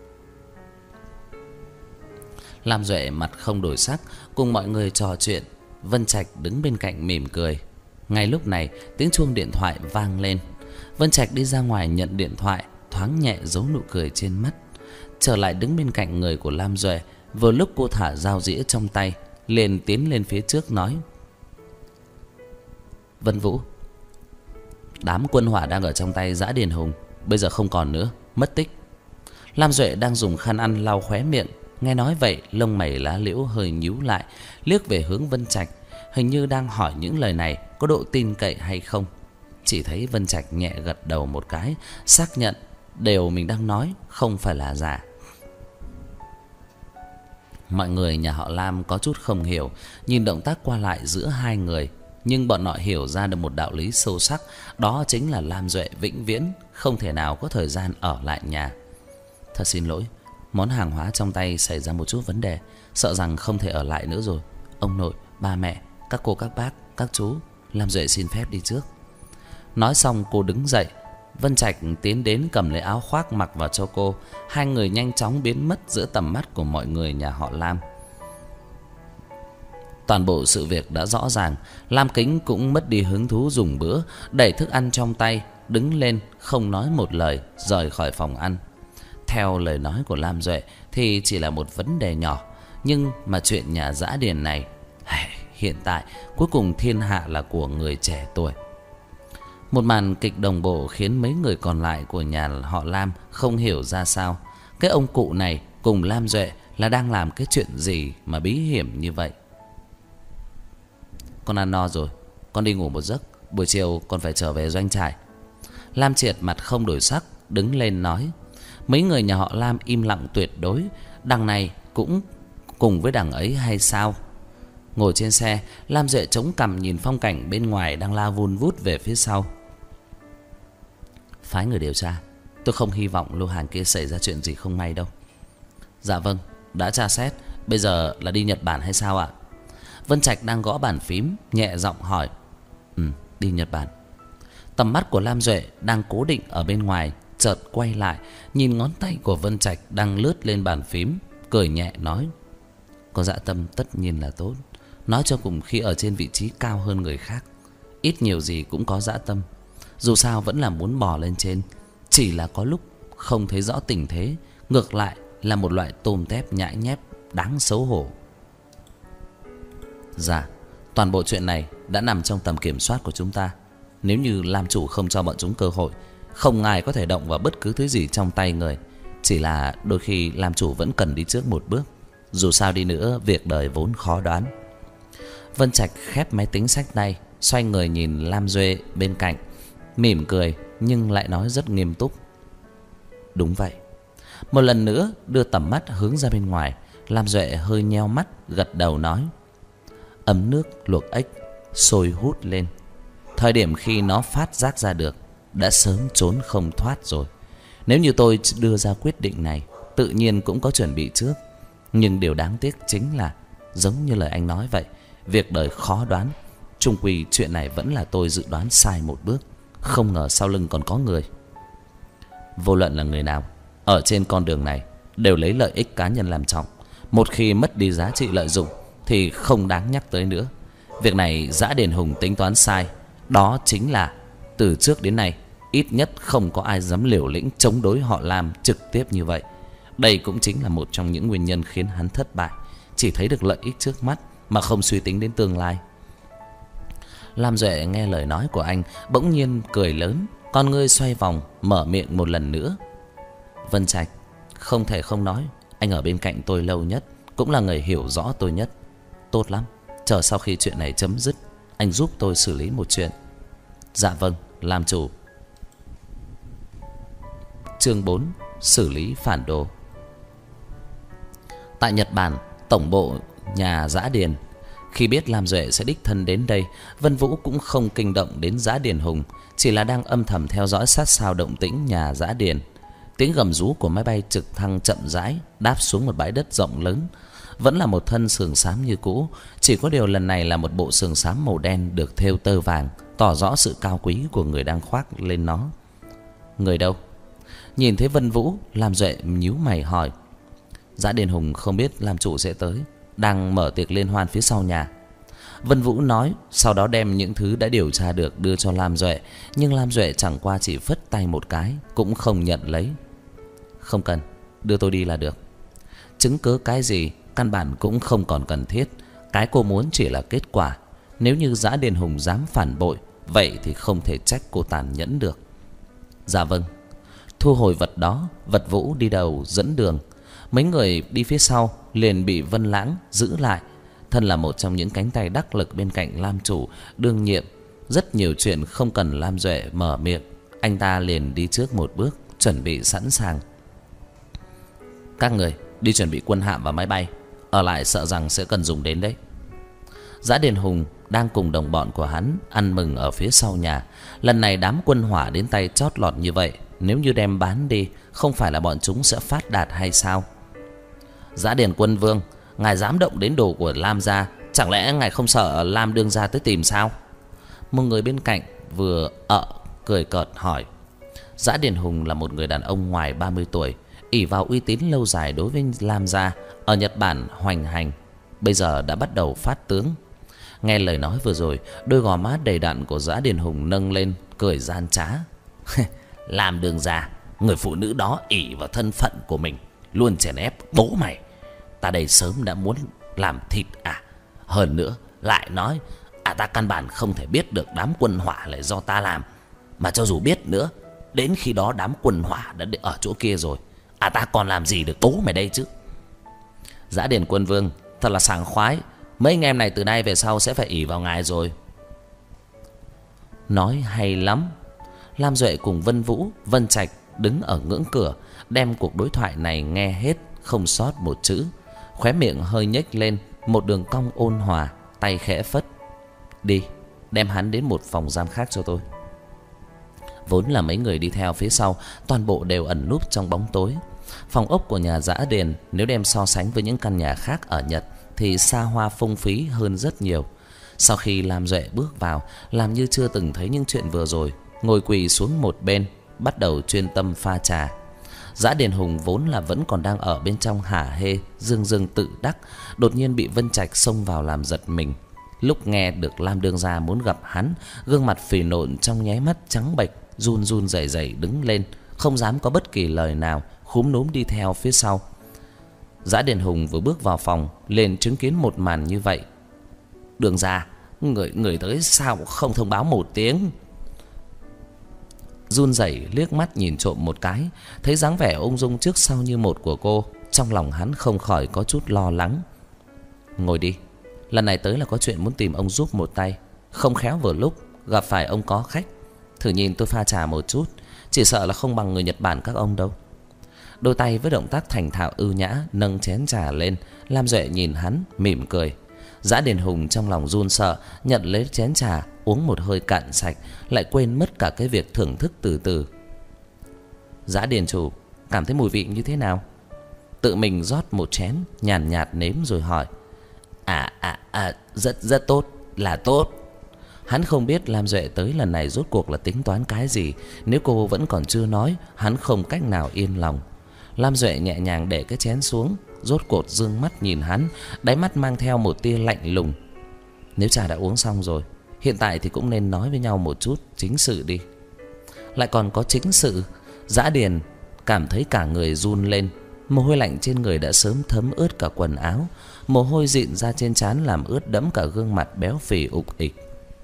Lam Duệ mặt không đổi sắc, cùng mọi người trò chuyện. Vân Trạch đứng bên cạnh mỉm cười. Ngay lúc này tiếng chuông điện thoại vang lên. Vân Trạch đi ra ngoài nhận điện thoại, thoáng nhẹ giấu nụ cười trên mắt, trở lại đứng bên cạnh người của Lam Duệ. Vừa lúc cô thả dao dĩa trong tay, liền tiến lên phía trước nói. Vân Vũ, đám quân hỏa đang ở trong tay Dã Điền Hùng bây giờ không còn nữa, mất tích. Lam Duệ đang dùng khăn ăn lau khóe miệng, Nghe nói vậy, lông mày lá liễu hơi nhíu lại, liếc về hướng Vân Trạch, hình như đang hỏi những lời này có độ tin cậy hay không. Chỉ thấy Vân Trạch nhẹ gật đầu một cái, xác nhận điều mình đang nói không phải là giả. Mọi người nhà họ Lam có chút không hiểu, nhìn động tác qua lại giữa hai người, nhưng bọn họ hiểu ra được một đạo lý sâu sắc, đó chính là Lam Duệ vĩnh viễn không thể nào có thời gian ở lại nhà. Thật xin lỗi, món hàng hóa trong tay xảy ra một chút vấn đề, sợ rằng không thể ở lại nữa rồi. Ông nội, ba mẹ, các cô các bác, các chú, Lam Duệ xin phép đi trước. Nói xong cô đứng dậy. Vân Trạch tiến đến cầm lấy áo khoác mặc vào cho cô. Hai người nhanh chóng biến mất giữa tầm mắt của mọi người nhà họ Lam. Toàn bộ sự việc đã rõ ràng. Lam Kính cũng mất đi hứng thú dùng bữa, đẩy thức ăn trong tay, đứng lên không nói một lời rời khỏi phòng ăn. Theo lời nói của Lam Duệ thì chỉ là một vấn đề nhỏ, nhưng mà chuyện nhà Dã Điền này, hiện tại cuối cùng thiên hạ là của người trẻ tuổi. Một màn kịch đồng bộ khiến mấy người còn lại của nhà họ Lam không hiểu ra sao. Cái ông cụ này cùng Lam Duệ là đang làm cái chuyện gì mà bí hiểm như vậy. Con ăn no rồi, con đi ngủ một giấc, buổi chiều con phải trở về doanh trại. Lam Triệt mặt không đổi sắc, đứng lên nói. Mấy người nhà họ Lam im lặng tuyệt đối. Đằng này cũng cùng với đằng ấy hay sao? Ngồi trên xe, Lam Duệ chống cằm nhìn phong cảnh bên ngoài đang lao vun vút về phía sau. Phái người điều tra, tôi không hy vọng lô hàng kia xảy ra chuyện gì không may đâu. Dạ vâng, đã tra xét. Bây giờ là đi Nhật Bản hay sao ạ? Vân Trạch đang gõ bàn phím, nhẹ giọng hỏi. Ừ, đi Nhật Bản. Tầm mắt của Lam Duệ đang cố định ở bên ngoài, chợt quay lại, nhìn ngón tay của Vân Trạch đang lướt lên bàn phím, cười nhẹ nói. Có dạ tâm tất nhiên là tốt. Nói cho cùng, khi ở trên vị trí cao hơn người khác, ít nhiều gì cũng có dã tâm. Dù sao vẫn là muốn bò lên trên, chỉ là có lúc không thấy rõ tình thế, ngược lại là một loại tôm tép nhãi nhép đáng xấu hổ. Dạ, toàn bộ chuyện này đã nằm trong tầm kiểm soát của chúng ta. Nếu như Lam chủ không cho bọn chúng cơ hội, không ai có thể động vào bất cứ thứ gì trong tay người. Chỉ là đôi khi Lam chủ vẫn cần đi trước một bước. Dù sao đi nữa, việc đời vốn khó đoán. Vân Trạch khép máy tính xách tay, xoay người nhìn Lam Duệ bên cạnh, mỉm cười nhưng lại nói rất nghiêm túc. Đúng vậy. Một lần nữa đưa tầm mắt hướng ra bên ngoài, Lam Duệ hơi nheo mắt, gật đầu nói. Ấm nước luộc ếch sôi hút lên. Thời điểm khi nó phát giác ra được, đã sớm trốn không thoát rồi. Nếu như tôi đưa ra quyết định này, tự nhiên cũng có chuẩn bị trước. Nhưng điều đáng tiếc chính là, giống như lời anh nói vậy, việc đời khó đoán. Chung quy chuyện này vẫn là tôi dự đoán sai một bước. Không ngờ sau lưng còn có người. Vô luận là người nào, ở trên con đường này đều lấy lợi ích cá nhân làm trọng. Một khi mất đi giá trị lợi dụng thì không đáng nhắc tới nữa. Việc này Dã Điền Hùng tính toán sai. Đó chính là từ trước đến nay ít nhất không có ai dám liều lĩnh chống đối họ Lam trực tiếp như vậy. Đây cũng chính là một trong những nguyên nhân khiến hắn thất bại, chỉ thấy được lợi ích trước mắt mà không suy tính đến tương lai. Lam Duệ nghe lời nói của anh, bỗng nhiên cười lớn, con ngươi xoay vòng, mở miệng một lần nữa. Vân Trạch, không thể không nói, anh ở bên cạnh tôi lâu nhất, cũng là người hiểu rõ tôi nhất. Tốt lắm, chờ sau khi chuyện này chấm dứt, anh giúp tôi xử lý một chuyện. Dạ vâng, làm chủ. Chương bốn. Xử lý phản đồ. Tại Nhật Bản, tổng bộ nhà Dã Điền. Khi biết Lam Duệ sẽ đích thân đến đây, Vân Vũ cũng không kinh động đến Dã Điền Hùng, chỉ là đang âm thầm theo dõi sát sao động tĩnh nhà Dã Điền. Tiếng gầm rú của máy bay trực thăng chậm rãi đáp xuống một bãi đất rộng lớn. Vẫn là một thân sườn xám như cũ, chỉ có điều lần này là một bộ sườn xám màu đen được thêu tơ vàng, tỏ rõ sự cao quý của người đang khoác lên nó. Người đâu? Nhìn thấy Vân Vũ, Lam Duệ nhíu mày hỏi. Dã Điền Hùng không biết Lam chủ sẽ tới, đang mở tiệc liên hoan phía sau nhà. Vân Vũ nói, sau đó đem những thứ đã điều tra được đưa cho Lam Duệ, nhưng Lam Duệ chẳng qua chỉ phất tay một cái, cũng không nhận lấy. Không cần, đưa tôi đi là được. Chứng cứ cái gì, căn bản cũng không còn cần thiết. Cái cô muốn chỉ là kết quả. Nếu như Dã Điền Hùng dám phản bội, vậy thì không thể trách cô tàn nhẫn được. Dạ vâng. Thu hồi vật đó, Vật Vũ đi đầu dẫn đường. Mấy người đi phía sau liền bị Vân Lãng giữ lại. Thân là một trong những cánh tay đắc lực bên cạnh Lam chủ đương nhiệm, rất nhiều chuyện không cần Lam Duệ mở miệng, anh ta liền đi trước một bước, chuẩn bị sẵn sàng. Các người đi chuẩn bị quân hạm và máy bay, ở lại sợ rằng sẽ cần dùng đến đấy. Dã Điền Hùng đang cùng đồng bọn của hắn ăn mừng ở phía sau nhà. Lần này đám quân hỏa đến tay chót lọt như vậy, nếu như đem bán đi, không phải là bọn chúng sẽ phát đạt hay sao? Dã Điền Quân Vương, ngài dám động đến đồ của Lam gia, chẳng lẽ ngài không sợ Lam đương gia tới tìm sao? Một người bên cạnh vừa ợ cười cợt hỏi. Dã Điền Hùng là một người đàn ông ngoài ba mươi tuổi, ỷ vào uy tín lâu dài đối với Lam gia, ở Nhật Bản hoành hành, bây giờ đã bắt đầu phát tướng. Nghe lời nói vừa rồi, đôi gò má đầy đặn của Dã Điền Hùng nâng lên, cười gian trá. Lam đương gia, người phụ nữ đó ỷ vào thân phận của mình, luôn chèn ép bố mày. Ta đây sớm đã muốn làm thịt à. Hơn nữa lại nói à, ta căn bản không thể biết được đám quân hỏa là do ta làm. Mà cho dù biết nữa, đến khi đó đám quân hỏa đã ở chỗ kia rồi, à ta còn làm gì được bố mày đây chứ. Dã Điền Quân Vương, thật là sảng khoái. Mấy anh em này từ nay về sau sẽ phải ỷ vào ngài rồi. Nói hay lắm. Lam Duệ cùng Vân Vũ, Vân Trạch đứng ở ngưỡng cửa, đem cuộc đối thoại này nghe hết, không sót một chữ. Khóe miệng hơi nhếch lên một đường cong ôn hòa, tay khẽ phất. Đi, đem hắn đến một phòng giam khác cho tôi. Vốn là mấy người đi theo phía sau, toàn bộ đều ẩn núp trong bóng tối. Phòng ốc của nhà Dã Điền nếu đem so sánh với những căn nhà khác ở Nhật thì xa hoa phung phí hơn rất nhiều. Sau khi Lam Duệ bước vào, làm như chưa từng thấy những chuyện vừa rồi, ngồi quỳ xuống một bên, bắt đầu chuyên tâm pha trà. Dã Điền Hùng vốn là vẫn còn đang ở bên trong hả hê, dương dương tự đắc, đột nhiên bị Vân Trạch xông vào làm giật mình. Lúc nghe được Lam đương gia muốn gặp hắn, gương mặt phì nộn trong nháy mắt trắng bệch, run run rẩy rẩy đứng lên, không dám có bất kỳ lời nào, khúm núm đi theo phía sau. Dã Điền Hùng vừa bước vào phòng liền chứng kiến một màn như vậy. Đường gia, người người tới sao không thông báo một tiếng? Run rẩy liếc mắt nhìn trộm một cái, thấy dáng vẻ ung dung trước sau như một của cô, trong lòng hắn không khỏi có chút lo lắng. Ngồi đi, lần này tới là có chuyện muốn tìm ông giúp một tay, không khéo vừa lúc gặp phải ông có khách. Thử nhìn tôi pha trà một chút, chỉ sợ là không bằng người Nhật Bản các ông đâu. Đôi tay với động tác thành thạo ưu nhã nâng chén trà lên. Lam Duệ nhìn hắn mỉm cười. Dã Điền Hùng trong lòng run sợ, nhận lấy chén trà uống một hơi cạn sạch, lại quên mất cả cái việc thưởng thức từ từ. Dã Điền chủ, cảm thấy mùi vị như thế nào? Tự mình rót một chén, nhàn nhạt, nhạt nếm rồi hỏi. À à à, rất rất tốt, là tốt. Hắn không biết Lam Duệ tới lần này rốt cuộc là tính toán cái gì. Nếu cô vẫn còn chưa nói, hắn không cách nào yên lòng. Lam Duệ nhẹ nhàng để cái chén xuống, rốt cuộc dương mắt nhìn hắn, đáy mắt mang theo một tia lạnh lùng. Nếu trà đã uống xong rồi, hiện tại thì cũng nên nói với nhau một chút chính sự đi. Lại còn có chính sự? Dã Điền cảm thấy cả người run lên, mồ hôi lạnh trên người đã sớm thấm ướt cả quần áo, mồ hôi dịn ra trên trán làm ướt đẫm cả gương mặt béo phì ục ịch.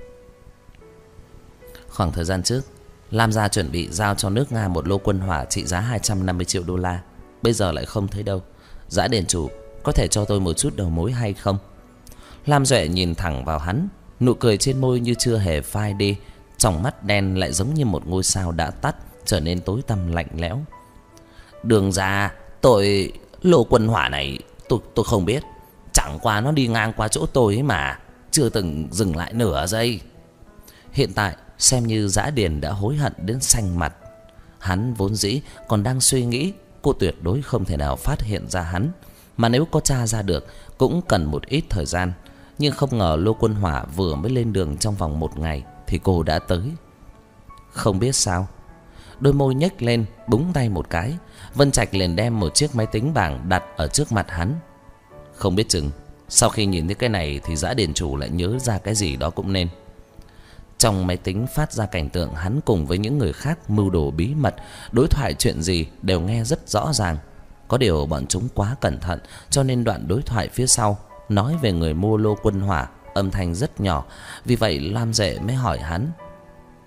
Khoảng thời gian trước, Lam gia chuẩn bị giao cho nước Nga một lô quân hỏa trị giá hai trăm năm mươi triệu đô la, bây giờ lại không thấy đâu. Dã Điền chủ, có thể cho tôi một chút đầu mối hay không? Lam Duệ nhìn thẳng vào hắn, nụ cười trên môi như chưa hề phai đi, trong mắt đen lại giống như một ngôi sao đã tắt, trở nên tối tăm lạnh lẽo. Đường ra, tôi lô quân hỏa này tôi tôi không biết, chẳng qua nó đi ngang qua chỗ tôi ấy mà, chưa từng dừng lại nửa giây. Hiện tại xem như Dã Điền đã hối hận đến xanh mặt. Hắn vốn dĩ còn đang suy nghĩ cô tuyệt đối không thể nào phát hiện ra hắn, mà nếu có tra ra được cũng cần một ít thời gian. Nhưng không ngờ lô quân hỏa vừa mới lên đường trong vòng một ngày thì cô đã tới. Không biết sao, đôi môi nhếch lên, búng tay một cái, Vân Trạch liền đem một chiếc máy tính bảng đặt ở trước mặt hắn. Không biết chừng sau khi nhìn thấy cái này thì Dã Điền chủ lại nhớ ra cái gì đó cũng nên. Trong máy tính phát ra cảnh tượng hắn cùng với những người khác mưu đồ bí mật, đối thoại chuyện gì đều nghe rất rõ ràng. Có điều bọn chúng quá cẩn thận, cho nên đoạn đối thoại phía sau nói về người mua lô quân hỏa âm thanh rất nhỏ. Vì vậy Lam Duệ mới hỏi hắn.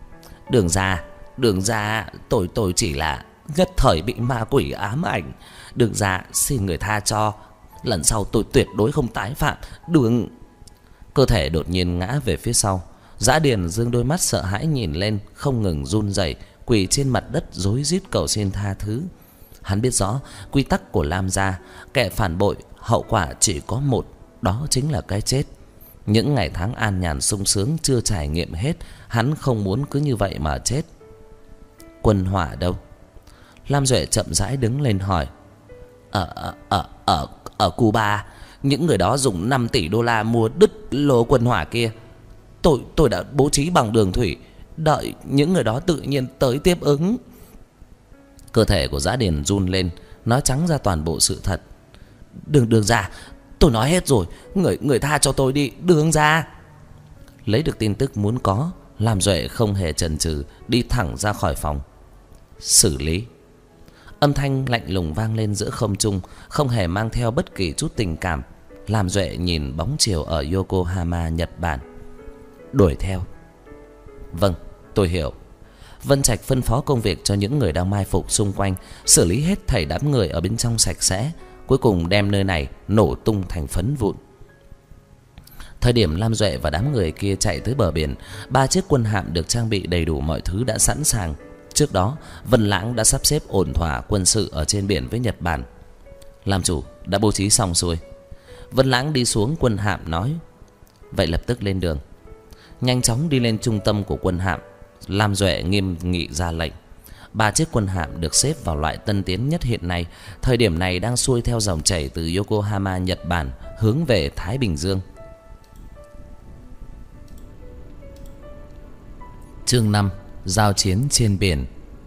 Đường ra, đường ra, tôi tôi chỉ là nhất thời bị ma quỷ ám ảnh, Đường ra xin người tha cho. Lần sau tôi tuyệt đối không tái phạm. Đường... Cơ thể đột nhiên ngã về phía sau. Dã Điền dương đôi mắt sợ hãi nhìn lên, không ngừng run rẩy, quỳ trên mặt đất rối rít cầu xin tha thứ. Hắn biết rõ quy tắc của Lam gia, kẻ phản bội hậu quả chỉ có một, đó chính là cái chết. Những ngày tháng an nhàn sung sướng chưa trải nghiệm hết, hắn không muốn cứ như vậy mà chết. Quân Hỏa đâu? Lam Duệ chậm rãi đứng lên hỏi. Ở ở ở ở ở Cuba, những người đó dùng năm tỷ đô la mua đứt lô Quân Hỏa kia. Tôi tôi đã bố trí bằng đường thủy, đợi những người đó tự nhiên tới tiếp ứng. Cơ thể của Dã Điền run lên, nói trắng ra toàn bộ sự thật. Đường đường ra, tôi nói hết rồi, người người tha cho tôi đi, đường ra. Lấy được tin tức muốn có, Lam Duệ không hề chần chừ, đi thẳng ra khỏi phòng. Xử lý. Âm thanh lạnh lùng vang lên giữa không trung, không hề mang theo bất kỳ chút tình cảm. Lam Duệ nhìn bóng chiều ở Yokohama, Nhật Bản. Đuổi theo. Vâng, tôi hiểu. Vân Trạch phân phó công việc cho những người đang mai phục xung quanh, xử lý hết thảy đám người ở bên trong sạch sẽ, cuối cùng đem nơi này nổ tung thành phấn vụn. Thời điểm Lam Duệ và đám người kia chạy tới bờ biển, ba chiếc quân hạm được trang bị đầy đủ mọi thứ đã sẵn sàng. Trước đó, Vân Lãng đã sắp xếp ổn thỏa quân sự ở trên biển với Nhật Bản. Làm chủ đã bố trí xong xuôi. Vân Lãng đi xuống quân hạm nói. Vậy lập tức lên đường. Nhanh chóng đi lên trung tâm của quân hạm, Lam Duệ nghiêm nghị ra lệnh. Ba chiếc quân hạm được xếp vào loại tân tiến nhất hiện nay, thời điểm này đang xuôi theo dòng chảy từ Yokohama, Nhật Bản hướng về Thái Bình Dương. Chương năm. Giao chiến trên biển.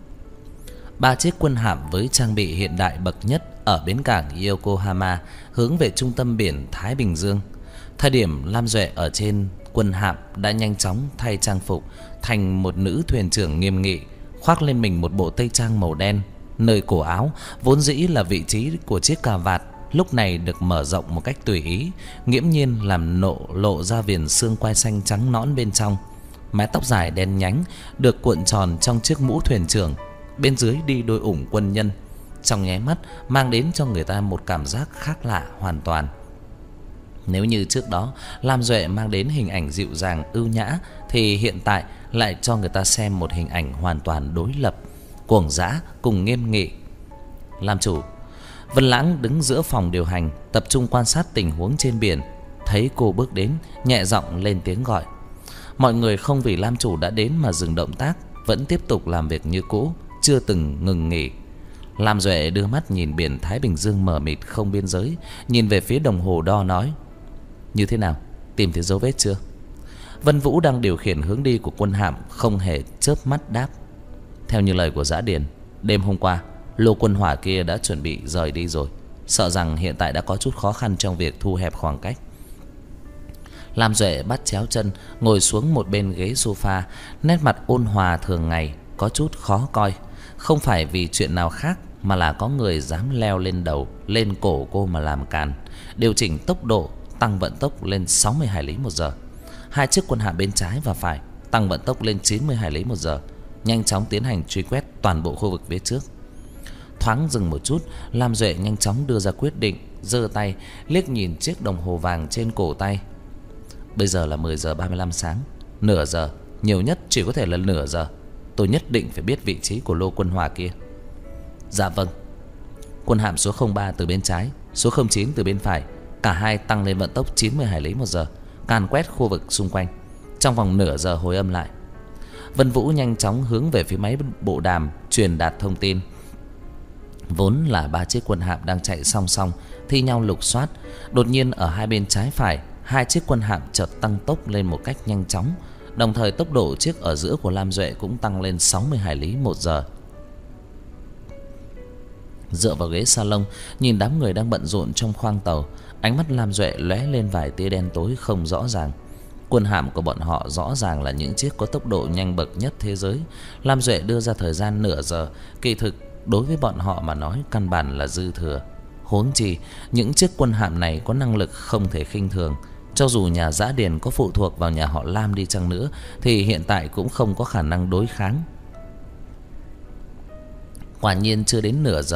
Ba chiếc quân hạm với trang bị hiện đại bậc nhất ở bến cảng Yokohama hướng về trung tâm biển Thái Bình Dương. Thời điểm Lam Duệ ở trên quân hạm đã nhanh chóng thay trang phục thành một nữ thuyền trưởng nghiêm nghị, khoác lên mình một bộ tây trang màu đen. Nơi cổ áo vốn dĩ là vị trí của chiếc cà vạt, lúc này được mở rộng một cách tùy ý, nghiễm nhiên làm nộ lộ ra viền xương quai xanh trắng nõn bên trong. Mái tóc dài đen nhánh được cuộn tròn trong chiếc mũ thuyền trưởng, bên dưới đi đôi ủng quân nhân, trong nháy mắt mang đến cho người ta một cảm giác khác lạ hoàn toàn. Nếu như trước đó Lam Duệ mang đến hình ảnh dịu dàng ưu nhã, thì hiện tại lại cho người ta xem một hình ảnh hoàn toàn đối lập, cuồng dã cùng nghiêm nghị. Làm chủ. Vân Lãng đứng giữa phòng điều hành, tập trung quan sát tình huống trên biển. Thấy cô bước đến, nhẹ giọng lên tiếng gọi. Mọi người không vì Lam chủ đã đến mà dừng động tác, vẫn tiếp tục làm việc như cũ, chưa từng ngừng nghỉ. Lam Duệ đưa mắt nhìn biển Thái Bình Dương mờ mịt không biên giới, nhìn về phía đồng hồ đo nói. Như thế nào? Tìm thấy dấu vết chưa? Vân Vũ đang điều khiển hướng đi của quân hạm không hề chớp mắt đáp. Theo như lời của Dã Điền, đêm hôm qua lô Quân Hỏa kia đã chuẩn bị rời đi rồi, sợ rằng hiện tại đã có chút khó khăn trong việc thu hẹp khoảng cách. Lam Duệ bắt chéo chân ngồi xuống một bên ghế sofa, nét mặt ôn hòa thường ngày có chút khó coi. Không phải vì chuyện nào khác, mà là có người dám leo lên đầu, lên cổ cô mà làm càn. Điều chỉnh tốc độ, tăng vận tốc lên sáu mươi hải lý một giờ. Hai chiếc quân hạm bên trái và phải tăng vận tốc lên chín mươi hải lý một giờ, nhanh chóng tiến hành truy quét toàn bộ khu vực phía trước. Thoáng dừng một chút, Lam Duệ nhanh chóng đưa ra quyết định, giơ tay liếc nhìn chiếc đồng hồ vàng trên cổ tay. Bây giờ là mười giờ ba mươi lăm sáng, nửa giờ, nhiều nhất chỉ có thể là nửa giờ. Tôi nhất định phải biết vị trí của lô Quân Hỏa kia. Dạ vâng. Quân hạm số không ba từ bên trái, số không chín từ bên phải, cả hai tăng lên vận tốc chín mươi hải lý một giờ, càn quét khu vực xung quanh. Trong vòng nửa giờ hồi âm lại. Vân Vũ nhanh chóng hướng về phía máy bộ đàm truyền đạt thông tin. Vốn là ba chiếc quân hạm đang chạy song song thi nhau lục soát, đột nhiên ở hai bên trái phải, hai chiếc quân hạm chợt tăng tốc lên một cách nhanh chóng. Đồng thời tốc độ chiếc ở giữa của Lam Duệ cũng tăng lên sáu mươi hải lý một giờ. Dựa vào ghế salon, nhìn đám người đang bận rộn trong khoang tàu, ánh mắt Lam Duệ lóe lên vài tia đen tối không rõ ràng. Quân hạm của bọn họ rõ ràng là những chiếc có tốc độ nhanh bậc nhất thế giới. Lam Duệ đưa ra thời gian nửa giờ, kỳ thực đối với bọn họ mà nói căn bản là dư thừa. Huống chi những chiếc quân hạm này có năng lực không thể khinh thường. Cho dù nhà Dã Điền có phụ thuộc vào nhà họ Lam đi chăng nữa, thì hiện tại cũng không có khả năng đối kháng. Quả nhiên chưa đến nửa giờ,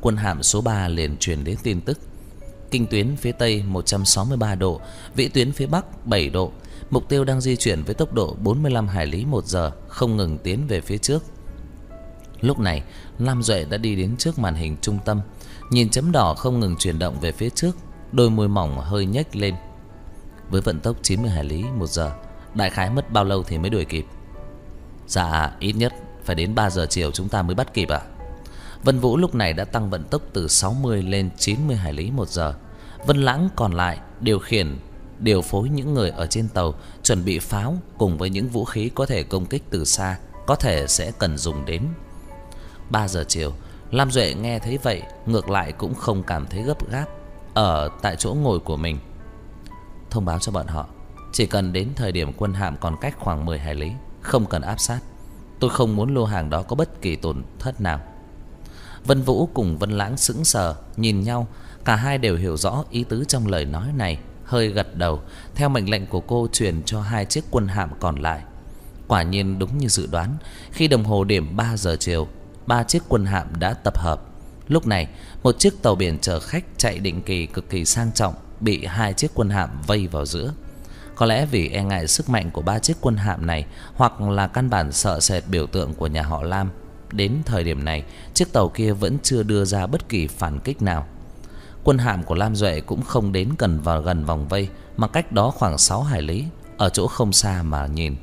quân hạm số ba liền truyền đến tin tức. Kinh tuyến phía tây một trăm sáu mươi ba độ, vĩ tuyến phía bắc bảy độ. Mục tiêu đang di chuyển với tốc độ bốn mươi lăm hải lý một giờ, không ngừng tiến về phía trước. Lúc này, Lam Duệ đã đi đến trước màn hình trung tâm, nhìn chấm đỏ không ngừng chuyển động về phía trước, đôi môi mỏng hơi nhếch lên. Với vận tốc chín mươi hải lý một giờ, đại khái mất bao lâu thì mới đuổi kịp? Dạ, ít nhất phải đến ba giờ chiều chúng ta mới bắt kịp ạ. Vân Vũ lúc này đã tăng vận tốc từ sáu mươi lên chín mươi hải lý một giờ. Vân Lãng còn lại điều khiển, điều phối những người ở trên tàu, chuẩn bị pháo cùng với những vũ khí có thể công kích từ xa, có thể sẽ cần dùng đến. Ba giờ chiều, Lam Duệ nghe thấy vậy, ngược lại cũng không cảm thấy gấp gáp, ở tại chỗ ngồi của mình. Thông báo cho bọn họ, chỉ cần đến thời điểm quân hạm còn cách khoảng mười hải lý, không cần áp sát. Tôi không muốn lô hàng đó có bất kỳ tổn thất nào. Vân Vũ cùng Vân Lãng sững sờ nhìn nhau, cả hai đều hiểu rõ ý tứ trong lời nói này, hơi gật đầu theo mệnh lệnh của cô truyền cho hai chiếc quân hạm còn lại. Quả nhiên đúng như dự đoán, khi đồng hồ điểm ba giờ chiều, ba chiếc quân hạm đã tập hợp. Lúc này, một chiếc tàu biển chở khách chạy định kỳ cực kỳ sang trọng bị hai chiếc quân hạm vây vào giữa. Có lẽ vì e ngại sức mạnh của ba chiếc quân hạm này, hoặc là căn bản sợ sệt biểu tượng của nhà họ Lam, đến thời điểm này, chiếc tàu kia vẫn chưa đưa ra bất kỳ phản kích nào. Quân hạm của Lam Duệ cũng không đến gần vào gần vòng vây, mà cách đó khoảng sáu hải lý, ở chỗ không xa mà nhìn.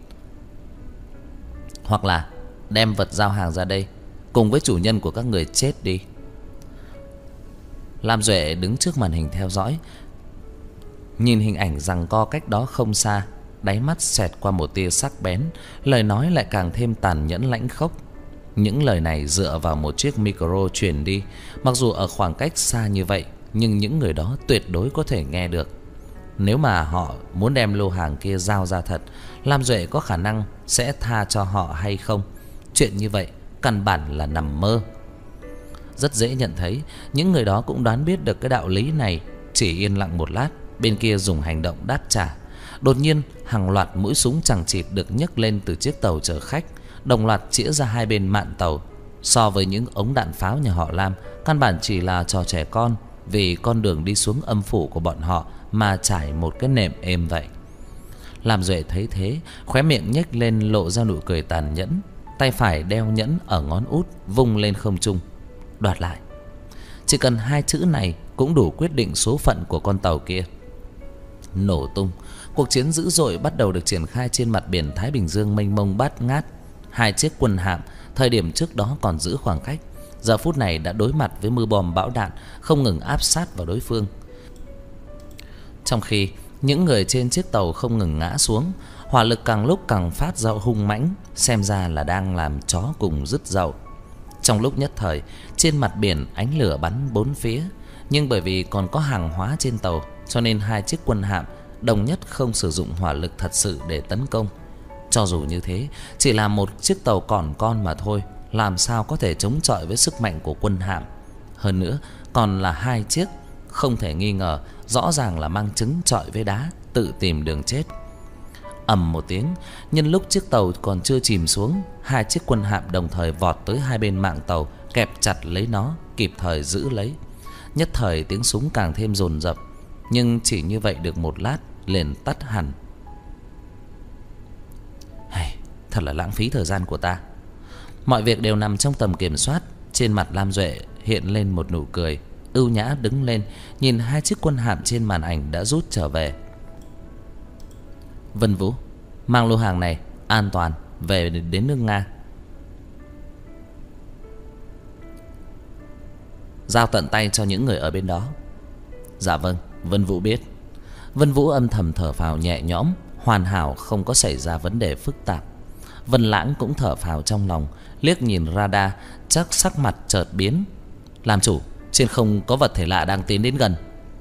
Hoặc là đem vật giao hàng ra đây, cùng với chủ nhân của các người chết đi. Lam Duệ đứng trước màn hình theo dõi, nhìn hình ảnh giằng co cách đó không xa, đáy mắt xẹt qua một tia sắc bén, lời nói lại càng thêm tàn nhẫn lãnh khốc. Những lời này dựa vào một chiếc micro truyền đi, mặc dù ở khoảng cách xa như vậy, nhưng những người đó tuyệt đối có thể nghe được. Nếu mà họ muốn đem lô hàng kia giao ra thật, Lam Duệ có khả năng sẽ tha cho họ hay không? Chuyện như vậy căn bản là nằm mơ. Rất dễ nhận thấy, những người đó cũng đoán biết được cái đạo lý này. Chỉ yên lặng một lát, bên kia dùng hành động đáp trả. Đột nhiên, hàng loạt mũi súng chằng chịt được nhấc lên từ chiếc tàu chở khách, đồng loạt chĩa ra hai bên mạn tàu. So với những ống đạn pháo nhà họ Lam, căn bản chỉ là trò trẻ con, vì con đường đi xuống âm phủ của bọn họ mà trải một cái nệm êm vậy. Lam Duệ thấy thế, khóe miệng nhếch lên lộ ra nụ cười tàn nhẫn, tay phải đeo nhẫn ở ngón út vung lên không trung. Đoạt lại. Chỉ cần hai chữ này cũng đủ quyết định số phận của con tàu kia. Nổ tung, cuộc chiến dữ dội bắt đầu được triển khai trên mặt biển Thái Bình Dương mênh mông bát ngát. Hai chiếc quân hạm thời điểm trước đó còn giữ khoảng cách, giờ phút này đã đối mặt với mưa bom bão đạn, không ngừng áp sát vào đối phương. Trong khi những người trên chiếc tàu không ngừng ngã xuống, hỏa lực càng lúc càng phát ra hung mãnh, xem ra là đang làm chó cùng rứt dậu. Trong lúc nhất thời, trên mặt biển ánh lửa bắn bốn phía, nhưng bởi vì còn có hàng hóa trên tàu, cho nên hai chiếc quân hạm đồng nhất không sử dụng hỏa lực thật sự để tấn công. Cho dù như thế, chỉ là một chiếc tàu còn con mà thôi, làm sao có thể chống chọi với sức mạnh của quân hạm. Hơn nữa, còn là hai chiếc, không thể nghi ngờ, rõ ràng là mang trứng chọi với đá, tự tìm đường chết. Ầm một tiếng, nhân lúc chiếc tàu còn chưa chìm xuống, hai chiếc quân hạm đồng thời vọt tới hai bên mạn tàu, kẹp chặt lấy nó, kịp thời giữ lấy. Nhất thời tiếng súng càng thêm dồn dập, nhưng chỉ như vậy được một lát liền tắt hẳn. Hay, thật là lãng phí thời gian của ta. Mọi việc đều nằm trong tầm kiểm soát. Trên mặt Lam Duệ hiện lên một nụ cười, ưu nhã đứng lên, nhìn hai chiếc quân hạm trên màn ảnh đã rút trở về. Vân Vũ, mang lô hàng này an toàn về đến nước Nga, giao tận tay cho những người ở bên đó. Dạ vâng, Vân Vũ biết. Vân Vũ âm thầm thở phào nhẹ nhõm, hoàn hảo không có xảy ra vấn đề phức tạp. Vân Lãng cũng thở phào trong lòng, liếc nhìn radar, chắc sắc mặt chợt biến. Làm chủ, trên không có vật thể lạ đang tiến đến gần.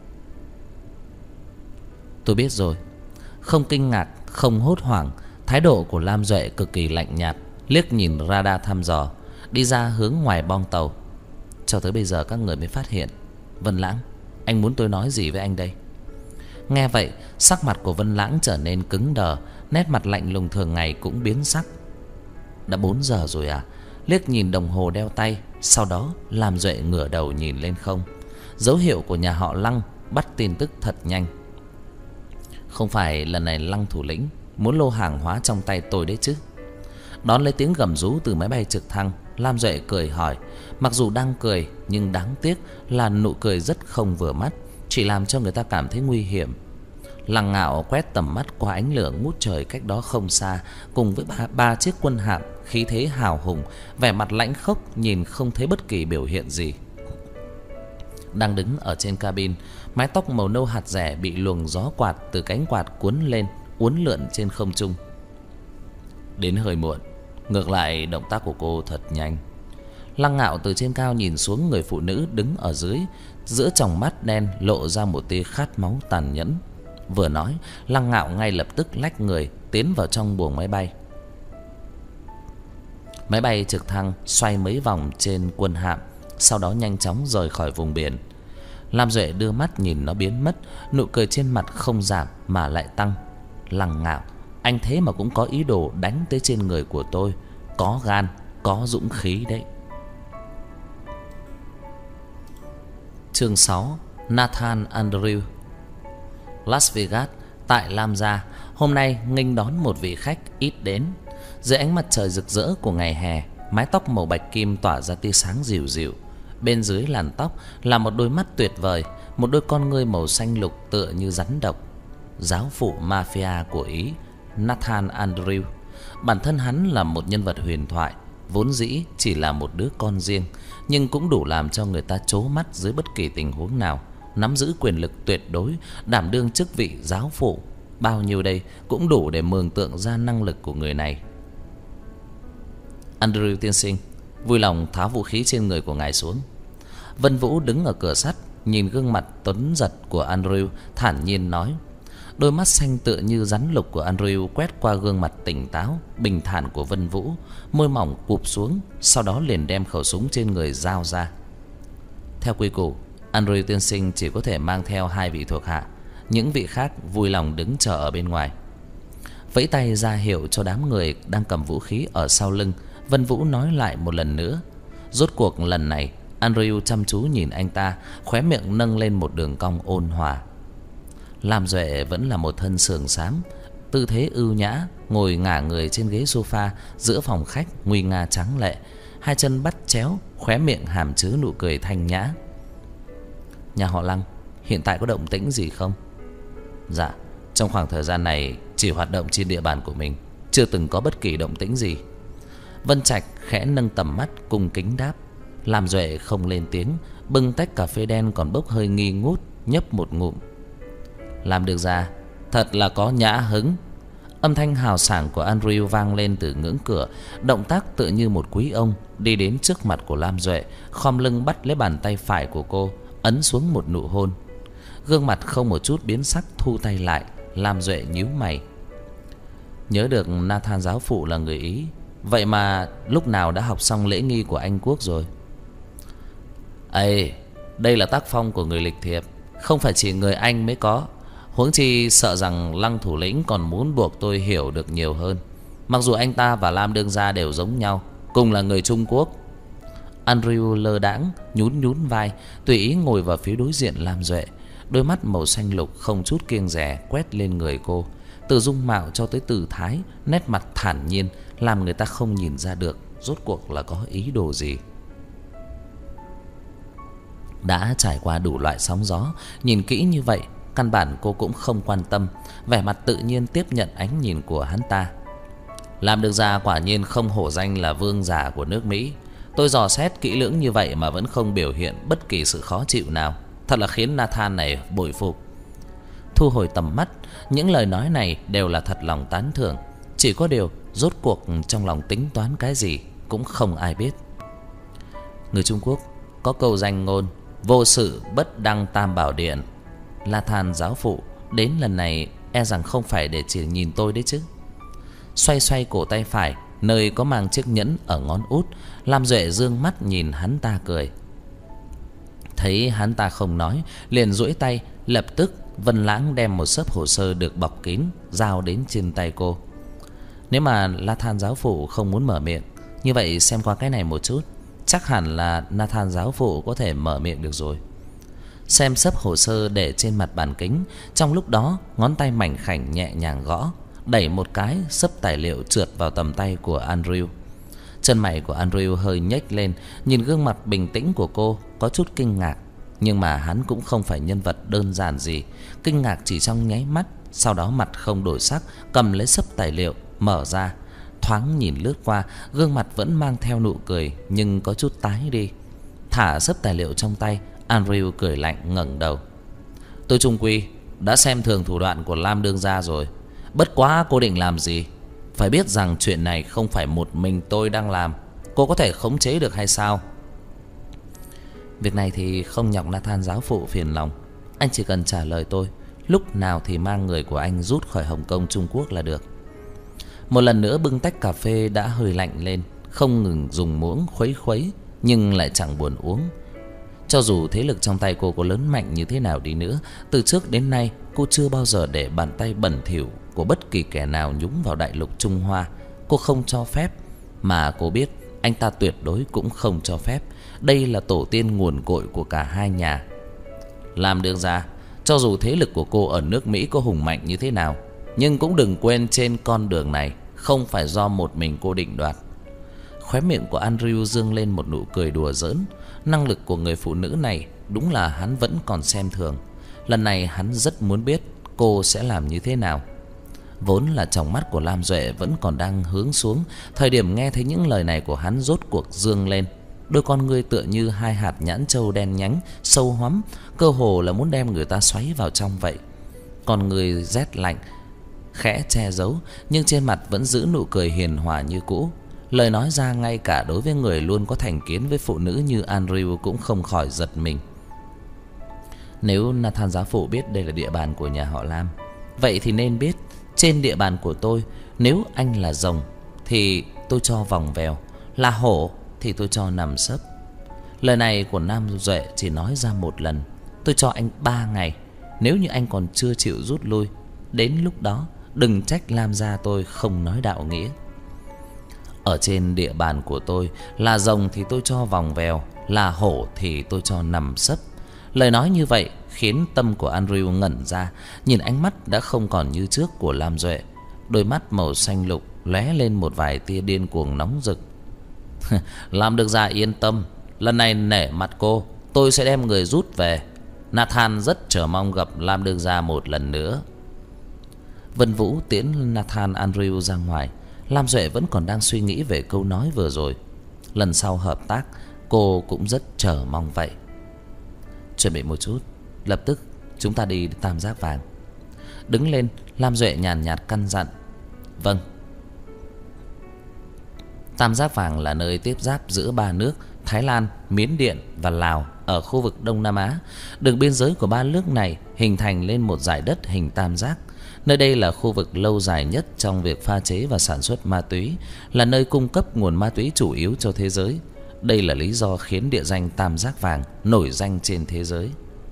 Tôi biết rồi. Không kinh ngạc, không hốt hoảng, thái độ của Lam Duệ cực kỳ lạnh nhạt, liếc nhìn radar thăm dò, đi ra hướng ngoài bong tàu. Cho tới bây giờ các người mới phát hiện. Vân Lãng, anh muốn tôi nói gì với anh đây? Nghe vậy, sắc mặt của Vân Lãng trở nên cứng đờ, nét mặt lạnh lùng thường ngày cũng biến sắc. Đã bốn giờ rồi à? liếc nhìn đồng hồ đeo tay. Sau đó Lam Duệ ngửa đầu nhìn lên không. Dấu hiệu của nhà họ Lăng bắt tin tức thật nhanh. Không phải lần này Lăng thủ lĩnh muốn lô hàng hóa trong tay tôi đấy chứ? Đón lấy tiếng gầm rú từ máy bay trực thăng, Lam Duệ cười hỏi. Mặc dù đang cười nhưng đáng tiếc là nụ cười rất không vừa mắt, chỉ làm cho người ta cảm thấy nguy hiểm. Lăng Ngạo quét tầm mắt qua ánh lửa ngút trời cách đó không xa, cùng với ba, ba chiếc quân hạm khí thế hào hùng, vẻ mặt lãnh khốc, nhìn không thấy bất kỳ biểu hiện gì. Đang đứng ở trên cabin, mái tóc màu nâu hạt rẻ bị luồng gió quạt từ cánh quạt cuốn lên, uốn lượn trên không trung. Đến hơi muộn, ngược lại động tác của cô thật nhanh. Lăng Ngạo từ trên cao nhìn xuống người phụ nữ đứng ở dưới, giữa tròng mắt đen lộ ra một tia khát máu tàn nhẫn. Vừa nói, Lăng Ngạo ngay lập tức lách người tiến vào trong buồng máy bay. Máy bay trực thăng xoay mấy vòng trên quân hạm, sau đó nhanh chóng rời khỏi vùng biển. Lam Duệ đưa mắt nhìn nó biến mất, nụ cười trên mặt không giảm mà lại tăng. Lăng Ngạo, anh thế mà cũng có ý đồ đánh tới trên người của tôi, có gan, có dũng khí đấy. Chương sáu. Nathan Andrew. Las Vegas, tại Lam gia, hôm nay nghênh đón một vị khách ít đến. Dưới ánh mặt trời rực rỡ của ngày hè, mái tóc màu bạch kim tỏa ra tia sáng dịu dịu. Bên dưới làn tóc là một đôi mắt tuyệt vời, một đôi con ngươi màu xanh lục tựa như rắn độc. Giáo phụ mafia của Ý, Nathan Andrew. Bản thân hắn là một nhân vật huyền thoại, vốn dĩ chỉ là một đứa con riêng, nhưng cũng đủ làm cho người ta trố mắt dưới bất kỳ tình huống nào. Nắm giữ quyền lực tuyệt đối, đảm đương chức vị giáo phụ. Bao nhiêu đây cũng đủ để mường tượng ra năng lực của người này. Andrew tiên sinh, vui lòng tháo vũ khí trên người của ngài xuống. Vân Vũ đứng ở cửa sắt, nhìn gương mặt tuấn giật của Andrew, thản nhiên nói. Đôi mắt xanh tựa như rắn lục của Andrew quét qua gương mặt tỉnh táo, bình thản của Vân Vũ, môi mỏng cụp xuống, sau đó liền đem khẩu súng trên người giao ra. Theo quy củ, Andrew tiên sinh chỉ có thể mang theo hai vị thuộc hạ, những vị khác vui lòng đứng chờ ở bên ngoài. Vẫy tay ra hiệu cho đám người đang cầm vũ khí ở sau lưng, Vân Vũ nói lại một lần nữa. Rốt cuộc lần này, Andrew chăm chú nhìn anh ta, khóe miệng nâng lên một đường cong ôn hòa. Lam Duệ vẫn là một thân sườn xám, tư thế ưu nhã, ngồi ngả người trên ghế sofa giữa phòng khách nguy nga trắng lệ, hai chân bắt chéo, khóe miệng hàm chứa nụ cười thanh nhã. Nhà họ Lăng hiện tại có động tĩnh gì không? Dạ, trong khoảng thời gian này chỉ hoạt động trên địa bàn của mình, chưa từng có bất kỳ động tĩnh gì. Vân Trạch khẽ nâng tầm mắt cung kính đáp. Lam Duệ không lên tiếng, bưng tách cà phê đen còn bốc hơi nghi ngút, nhấp một ngụm. Làm được ra, thật là có nhã hứng. Âm thanh hào sảng của Andrew vang lên từ ngưỡng cửa, động tác tựa như một quý ông đi đến trước mặt của Lam Duệ, khom lưng bắt lấy bàn tay phải của cô, ấn xuống một nụ hôn. Gương mặt không một chút biến sắc thu tay lại. Lam Duệ nhíu mày. Nhớ được Nathan giáo phụ là người Ý, vậy mà lúc nào đã học xong lễ nghi của Anh quốc rồi? Ê, đây là tác phong của người lịch thiệp, không phải chỉ người Anh mới có. Huống chi sợ rằng Lăng thủ lĩnh còn muốn buộc tôi hiểu được nhiều hơn. Mặc dù anh ta và Lam đương gia đều giống nhau, cùng là người Trung Quốc. Andrew lơ đãng nhún nhún vai, tùy ý ngồi vào phía đối diện Lam Duệ. Đôi mắt màu xanh lục không chút kiêng dè quét lên người cô, từ dung mạo cho tới từ thái, nét mặt thản nhiên, làm người ta không nhìn ra được rốt cuộc là có ý đồ gì. Đã trải qua đủ loại sóng gió, nhìn kỹ như vậy, căn bản cô cũng không quan tâm, vẻ mặt tự nhiên tiếp nhận ánh nhìn của hắn ta. Làm được ra quả nhiên không hổ danh là vương giả của nước Mỹ. Tôi dò xét kỹ lưỡng như vậy mà vẫn không biểu hiện bất kỳ sự khó chịu nào, thật là khiến Nathan này bội phục. Thu hồi tầm mắt, những lời nói này đều là thật lòng tán thưởng. Chỉ có điều rốt cuộc trong lòng tính toán cái gì cũng không ai biết. Người Trung Quốc có câu danh ngôn vô sự bất đăng tam bảo điện. Nathan giáo phụ đến lần này e rằng không phải để chỉ nhìn tôi đấy chứ. Xoay xoay cổ tay phải, nơi có mang chiếc nhẫn ở ngón út, Lam Duệ dương mắt nhìn hắn ta cười. Thấy hắn ta không nói, liền duỗi tay, lập tức Vân Lãng đem một xấp hồ sơ được bọc kín giao đến trên tay cô. Nếu mà La Than giáo phụ không muốn mở miệng, Như vậy xem qua cái này một chút, chắc hẳn là Nathan giáo phụ có thể mở miệng được rồi. Xem sấp hồ sơ để trên mặt bàn kính, trong lúc đó ngón tay mảnh khảnh nhẹ nhàng gõ, đẩy một cái, sấp tài liệu trượt vào tầm tay của Andrew. Chân mày của Andrew hơi nhếch lên, nhìn gương mặt bình tĩnh của cô có chút kinh ngạc. Nhưng mà hắn cũng không phải nhân vật đơn giản gì, kinh ngạc chỉ trong nháy mắt. Sau đó mặt không đổi sắc, cầm lấy sấp tài liệu, mở ra, thoáng nhìn lướt qua, gương mặt vẫn mang theo nụ cười nhưng có chút tái đi. Thả sấp tài liệu trong tay, Andrew cười lạnh ngẩng đầu. Tôi trung quy đã xem thường thủ đoạn của Lam đương gia rồi. Bất quá cô định làm gì? Phải biết rằng chuyện này không phải một mình tôi đang làm. Cô có thể khống chế được hay sao? Việc này thì không nhọc Nathan giáo phụ phiền lòng. Anh chỉ cần trả lời tôi lúc nào thì mang người của anh rút khỏi Hồng Kông Trung Quốc là được. Một lần nữa bưng tách cà phê đã hơi lạnh lên, không ngừng dùng muỗng khuấy khuấy nhưng lại chẳng buồn uống. Cho dù thế lực trong tay cô có lớn mạnh như thế nào đi nữa, từ trước đến nay cô chưa bao giờ để bàn tay bẩn thỉu của bất kỳ kẻ nào nhúng vào đại lục Trung Hoa. Cô không cho phép, mà cô biết anh ta tuyệt đối cũng không cho phép. Đây là tổ tiên nguồn cội của cả hai nhà. Làm đương gia, cho dù thế lực của cô ở nước Mỹ có hùng mạnh như thế nào, nhưng cũng đừng quên trên con đường này không phải do một mình cô định đoạt. Khóe miệng của Andrew dương lên một nụ cười đùa giỡn. Năng lực của người phụ nữ này đúng là hắn vẫn còn xem thường. Lần này hắn rất muốn biết cô sẽ làm như thế nào. Vốn là tròng mắt của Lam Duệ vẫn còn đang hướng xuống, thời điểm nghe thấy những lời này của hắn rốt cuộc dương lên. Đôi con ngươi tựa như hai hạt nhãn châu đen nhánh, sâu hoắm, cơ hồ là muốn đem người ta xoáy vào trong vậy. Con người rét lạnh, khẽ che giấu, nhưng trên mặt vẫn giữ nụ cười hiền hòa như cũ. Lời nói ra ngay cả đối với người luôn có thành kiến với phụ nữ như Andrew cũng không khỏi giật mình. Nếu Nathan giáo phụ biết đây là địa bàn của nhà họ Lam, vậy thì nên biết trên địa bàn của tôi, nếu anh là rồng thì tôi cho vòng vèo, là hổ thì tôi cho nằm sấp. Lời này của Nam Duệ chỉ nói ra một lần. Tôi cho anh ba ngày. Nếu như anh còn chưa chịu rút lui, đến lúc đó đừng trách Lam gia tôi không nói đạo nghĩa. Ở trên địa bàn của tôi, là rồng thì tôi cho vòng vèo, là hổ thì tôi cho nằm sấp. Lời nói như vậy khiến tâm của Andrew ngẩn ra, nhìn ánh mắt đã không còn như trước của Lam Duệ. Đôi mắt màu xanh lục lóe lên một vài tia điên cuồng nóng rực. Làm được ra yên tâm, lần này nể mặt cô, tôi sẽ đem người rút về. Nathan rất chờ mong gặp Lam Đương gia một lần nữa. Vân Vũ tiễn Nathan Andrew ra ngoài. Lam Duệ vẫn còn đang suy nghĩ về câu nói vừa rồi. Lần sau hợp tác, cô cũng rất chờ mong vậy. Chuẩn bị một chút, lập tức chúng ta đi Tam Giác Vàng. Đứng lên, Lam Duệ nhàn nhạt căn dặn. Vâng. Tam Giác Vàng là nơi tiếp giáp giữa ba nước Thái Lan, Miến Điện và Lào ở khu vực Đông Nam Á. Đường biên giới của ba nước này hình thành lên một dải đất hình tam giác. Nơi đây là khu vực lâu dài nhất trong việc pha chế và sản xuất ma túy, là nơi cung cấp nguồn ma túy chủ yếu cho thế giới. Đây là lý do khiến địa danh Tam Giác Vàng nổi danh trên thế giới.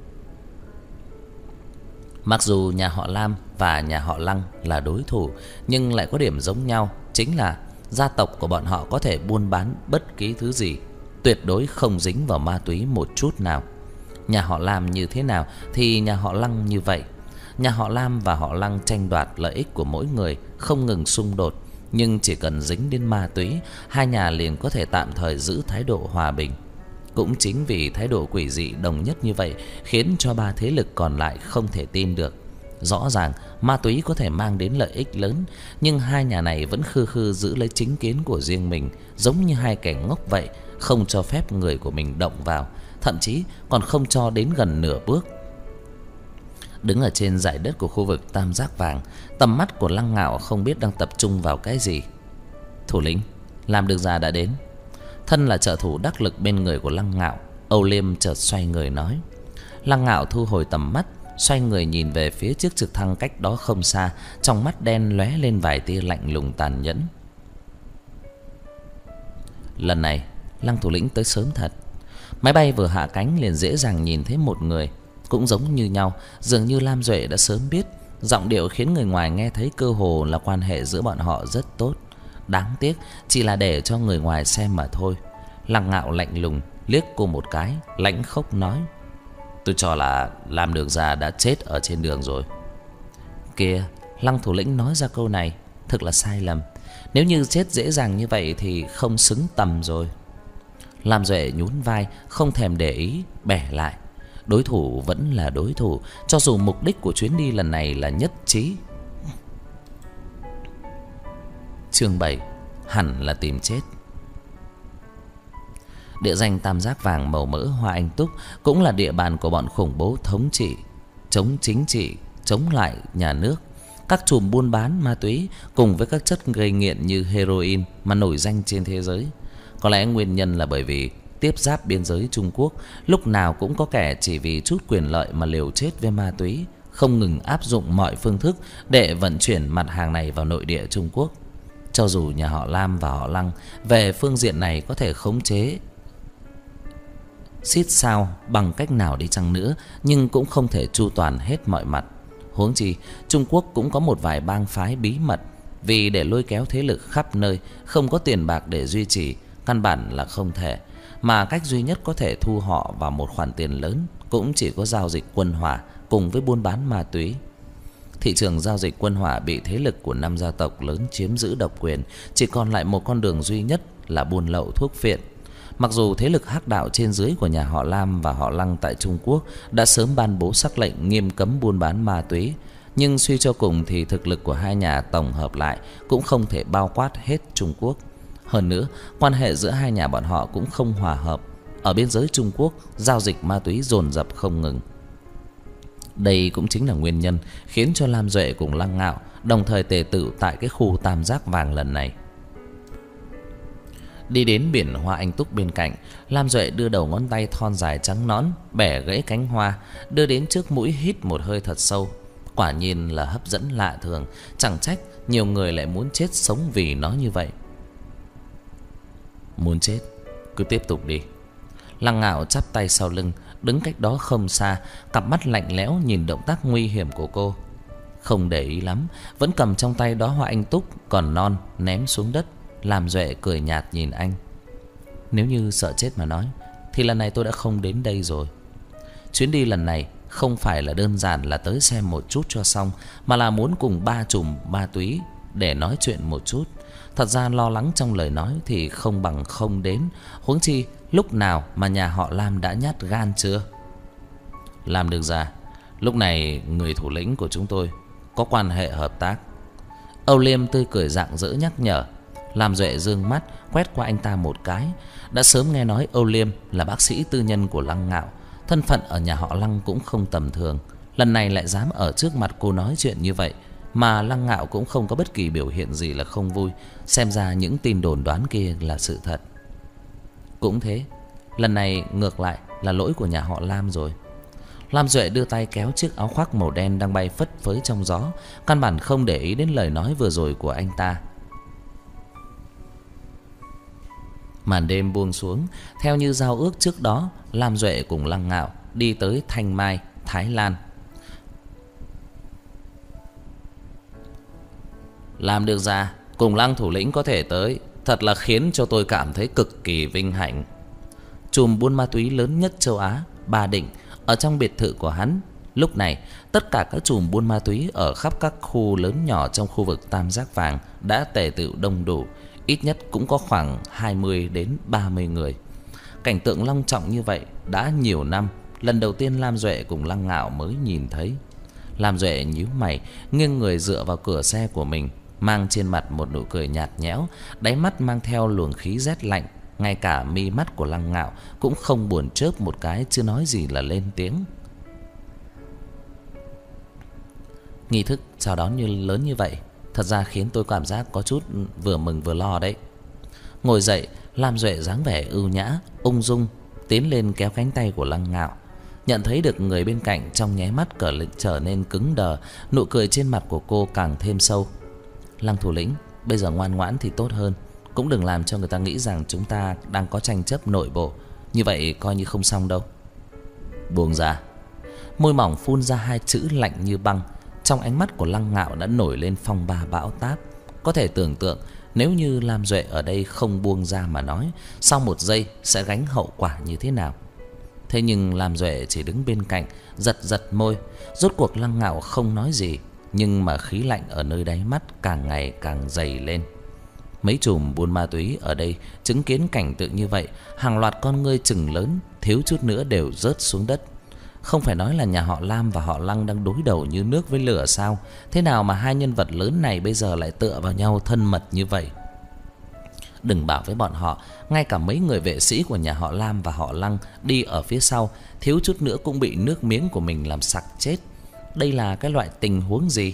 Mặc dù nhà họ Lam và nhà họ Lăng là đối thủ, nhưng lại có điểm giống nhau, chính là gia tộc của bọn họ có thể buôn bán bất kỳ thứ gì, tuyệt đối không dính vào ma túy một chút nào. Nhà họ Lam như thế nào thì nhà họ Lăng như vậy. Nhà họ Lam và họ Lăng tranh đoạt lợi ích của mỗi người, không ngừng xung đột, nhưng chỉ cần dính đến ma túy, hai nhà liền có thể tạm thời giữ thái độ hòa bình. Cũng chính vì thái độ quỷ dị đồng nhất như vậy khiến cho ba thế lực còn lại không thể tin được. Rõ ràng ma túy có thể mang đến lợi ích lớn, nhưng hai nhà này vẫn khư khư giữ lấy chính kiến của riêng mình, giống như hai kẻ ngốc vậy, không cho phép người của mình động vào, thậm chí còn không cho đến gần nửa bước. Đứng ở trên dải đất của khu vực Tam Giác Vàng, tầm mắt của Lăng Ngạo không biết đang tập trung vào cái gì. Thủ lĩnh, Lam Đương gia đã đến. Thân là trợ thủ đắc lực bên người của Lăng Ngạo, Âu Liêm chợt xoay người nói. Lăng Ngạo thu hồi tầm mắt, xoay người nhìn về phía chiếc trực thăng cách đó không xa, trong mắt đen lóe lên vài tia lạnh lùng tàn nhẫn. Lần này Lăng thủ lĩnh tới sớm thật. Máy bay vừa hạ cánh liền dễ dàng nhìn thấy một người cũng giống như nhau, dường như Lam Duệ đã sớm biết. Giọng điệu khiến người ngoài nghe thấy cơ hồ là quan hệ giữa bọn họ rất tốt. đáng tiếc chỉ là để cho người ngoài xem mà thôi. Lăng Ngạo lạnh lùng liếc cô một cái, lãnh khốc nói: tôi cho là Lam Đường Gia đã chết ở trên đường rồi. Kìa, Lăng thủ lĩnh nói ra câu này thực là sai lầm. Nếu như chết dễ dàng như vậy thì không xứng tầm rồi. Lam Duệ nhún vai, không thèm để ý, bẻ lại: đối thủ vẫn là đối thủ, cho dù mục đích của chuyến đi lần này là nhất trí. Chương bảy: hẳn là tìm chết. Địa danh Tam Giác Vàng màu mỡ Hoa Anh Túc cũng là địa bàn của bọn khủng bố thống trị, chống chính trị, chống lại nhà nước. Các chùm buôn bán ma túy cùng với các chất gây nghiện như heroin mà nổi danh trên thế giới. Có lẽ nguyên nhân là bởi vì tiếp giáp biên giới Trung Quốc, lúc nào cũng có kẻ chỉ vì chút quyền lợi mà liều chết với ma túy, không ngừng áp dụng mọi phương thức để vận chuyển mặt hàng này vào nội địa Trung Quốc. Cho dù nhà họ Lam và họ Lăng về phương diện này có thể khống chế xít sao bằng cách nào đi chăng nữa, nhưng cũng không thể chu toàn hết mọi mặt. Huống chi Trung Quốc cũng có một vài bang phái bí mật, vì để lôi kéo thế lực khắp nơi, không có tiền bạc để duy trì, căn bản là không thể. Mà cách duy nhất có thể thu họ vào một khoản tiền lớn cũng chỉ có giao dịch quân hỏa cùng với buôn bán ma túy. Thị trường giao dịch quân hỏa bị thế lực của năm gia tộc lớn chiếm giữ độc quyền, chỉ còn lại một con đường duy nhất là buôn lậu thuốc phiện. Mặc dù thế lực hắc đạo trên dưới của nhà họ Lam và họ Lăng tại Trung Quốc đã sớm ban bố sắc lệnh nghiêm cấm buôn bán ma túy, nhưng suy cho cùng thì thực lực của hai nhà tổng hợp lại cũng không thể bao quát hết Trung Quốc. Hơn nữa, quan hệ giữa hai nhà bọn họ cũng không hòa hợp. Ở biên giới Trung Quốc, giao dịch ma túy dồn dập không ngừng. Đây cũng chính là nguyên nhân khiến cho Lam Duệ cùng Lăng Ngạo đồng thời tề tựu tại cái khu Tam Giác Vàng lần này. Đi đến biển Hoa Anh Túc bên cạnh, Lam Duệ đưa đầu ngón tay thon dài trắng nõn bẻ gãy cánh hoa, đưa đến trước mũi hít một hơi thật sâu. Quả nhiên là hấp dẫn lạ thường, chẳng trách nhiều người lại muốn chết sống vì nó như vậy. Muốn chết, cứ tiếp tục đi. Lăng Ngạo chắp tay sau lưng, đứng cách đó không xa, cặp mắt lạnh lẽo nhìn động tác nguy hiểm của cô. Không để ý lắm, vẫn cầm trong tay đóa hoa anh túc còn non ném xuống đất. Lam Duệ cười nhạt nhìn anh: nếu như sợ chết mà nói thì lần này tôi đã không đến đây rồi. Chuyến đi lần này không phải là đơn giản là tới xem một chút cho xong, mà là muốn cùng ba chùm ma túy để nói chuyện một chút. Thật ra lo lắng trong lời nói thì không bằng không đến, huống chi lúc nào mà nhà họ Lam đã nhát gan chưa. Làm được ra, lúc này người thủ lĩnh của chúng tôi có quan hệ hợp tác. Âu Liêm tươi cười rạng rỡ nhắc nhở. Lam Duệ dương mắt quét qua anh ta một cái. Đã sớm nghe nói Âu Liêm là bác sĩ tư nhân của Lăng Ngạo, thân phận ở nhà họ Lăng cũng không tầm thường. Lần này lại dám ở trước mặt cô nói chuyện như vậy, mà Lăng Ngạo cũng không có bất kỳ biểu hiện gì là không vui. Xem ra những tin đồn đoán kia là sự thật. Cũng thế, lần này ngược lại là lỗi của nhà họ Lam rồi. Lam Duệ đưa tay kéo chiếc áo khoác màu đen đang bay phất phới trong gió, căn bản không để ý đến lời nói vừa rồi của anh ta. Màn đêm buông xuống, theo như giao ước trước đó, Lam Duệ cùng Lăng Ngạo đi tới Thanh Mai, Thái Lan. Làm được ra, cùng Lăng thủ lĩnh có thể tới, thật là khiến cho tôi cảm thấy cực kỳ vinh hạnh. Chùm buôn ma túy lớn nhất châu Á, Ba Định, ở trong biệt thự của hắn. Lúc này, tất cả các chùm buôn ma túy ở khắp các khu lớn nhỏ trong khu vực Tam Giác Vàng đã tề tựu đông đủ, ít nhất cũng có khoảng hai mươi đến ba mươi người. Cảnh tượng long trọng như vậy đã nhiều năm, lần đầu tiên Lam Duệ cùng Lăng Ngạo mới nhìn thấy. Lam Duệ nhíu mày, nghiêng người dựa vào cửa xe của mình, mang trên mặt một nụ cười nhạt nhẽo, đáy mắt mang theo luồng khí rét lạnh. Ngay cả mi mắt của Lăng Ngạo cũng không buồn chớp một cái, chưa nói gì là lên tiếng. Nghi thức chào đón như lớn như vậy, thật ra khiến tôi cảm giác có chút vừa mừng vừa lo đấy. Ngồi dậy, Lam Duệ dáng vẻ ưu nhã, ung dung tiến lên kéo cánh tay của Lăng Ngạo. Nhận thấy được người bên cạnh, trong nháy mắt cờ lịch trở nên cứng đờ, nụ cười trên mặt của cô càng thêm sâu. Lăng thủ lĩnh, bây giờ ngoan ngoãn thì tốt hơn, cũng đừng làm cho người ta nghĩ rằng chúng ta đang có tranh chấp nội bộ, như vậy coi như không xong đâu. Buông ra. Môi mỏng phun ra hai chữ lạnh như băng. Trong ánh mắt của Lăng Ngạo đã nổi lên phong ba bão táp. Có thể tưởng tượng Nếu như Lam Duệ ở đây không buông ra mà nói, sau một giây sẽ gánh hậu quả như thế nào. Thế nhưng Lam Duệ chỉ đứng bên cạnh, giật giật môi. Rốt cuộc Lăng Ngạo không nói gì, nhưng mà khí lạnh ở nơi đáy mắt càng ngày càng dày lên. Mấy trùm buôn ma túy ở đây chứng kiến cảnh tượng như vậy, hàng loạt con ngươi chừng lớn, thiếu chút nữa đều rớt xuống đất. Không phải nói là nhà họ Lam và họ Lăng đang đối đầu như nước với lửa sao? Thế nào mà hai nhân vật lớn này bây giờ lại tựa vào nhau thân mật như vậy? Đừng bảo với bọn họ, ngay cả mấy người vệ sĩ của nhà họ Lam và họ Lăng đi ở phía sau, thiếu chút nữa cũng bị nước miếng của mình làm sặc chết. Đây là cái loại tình huống gì?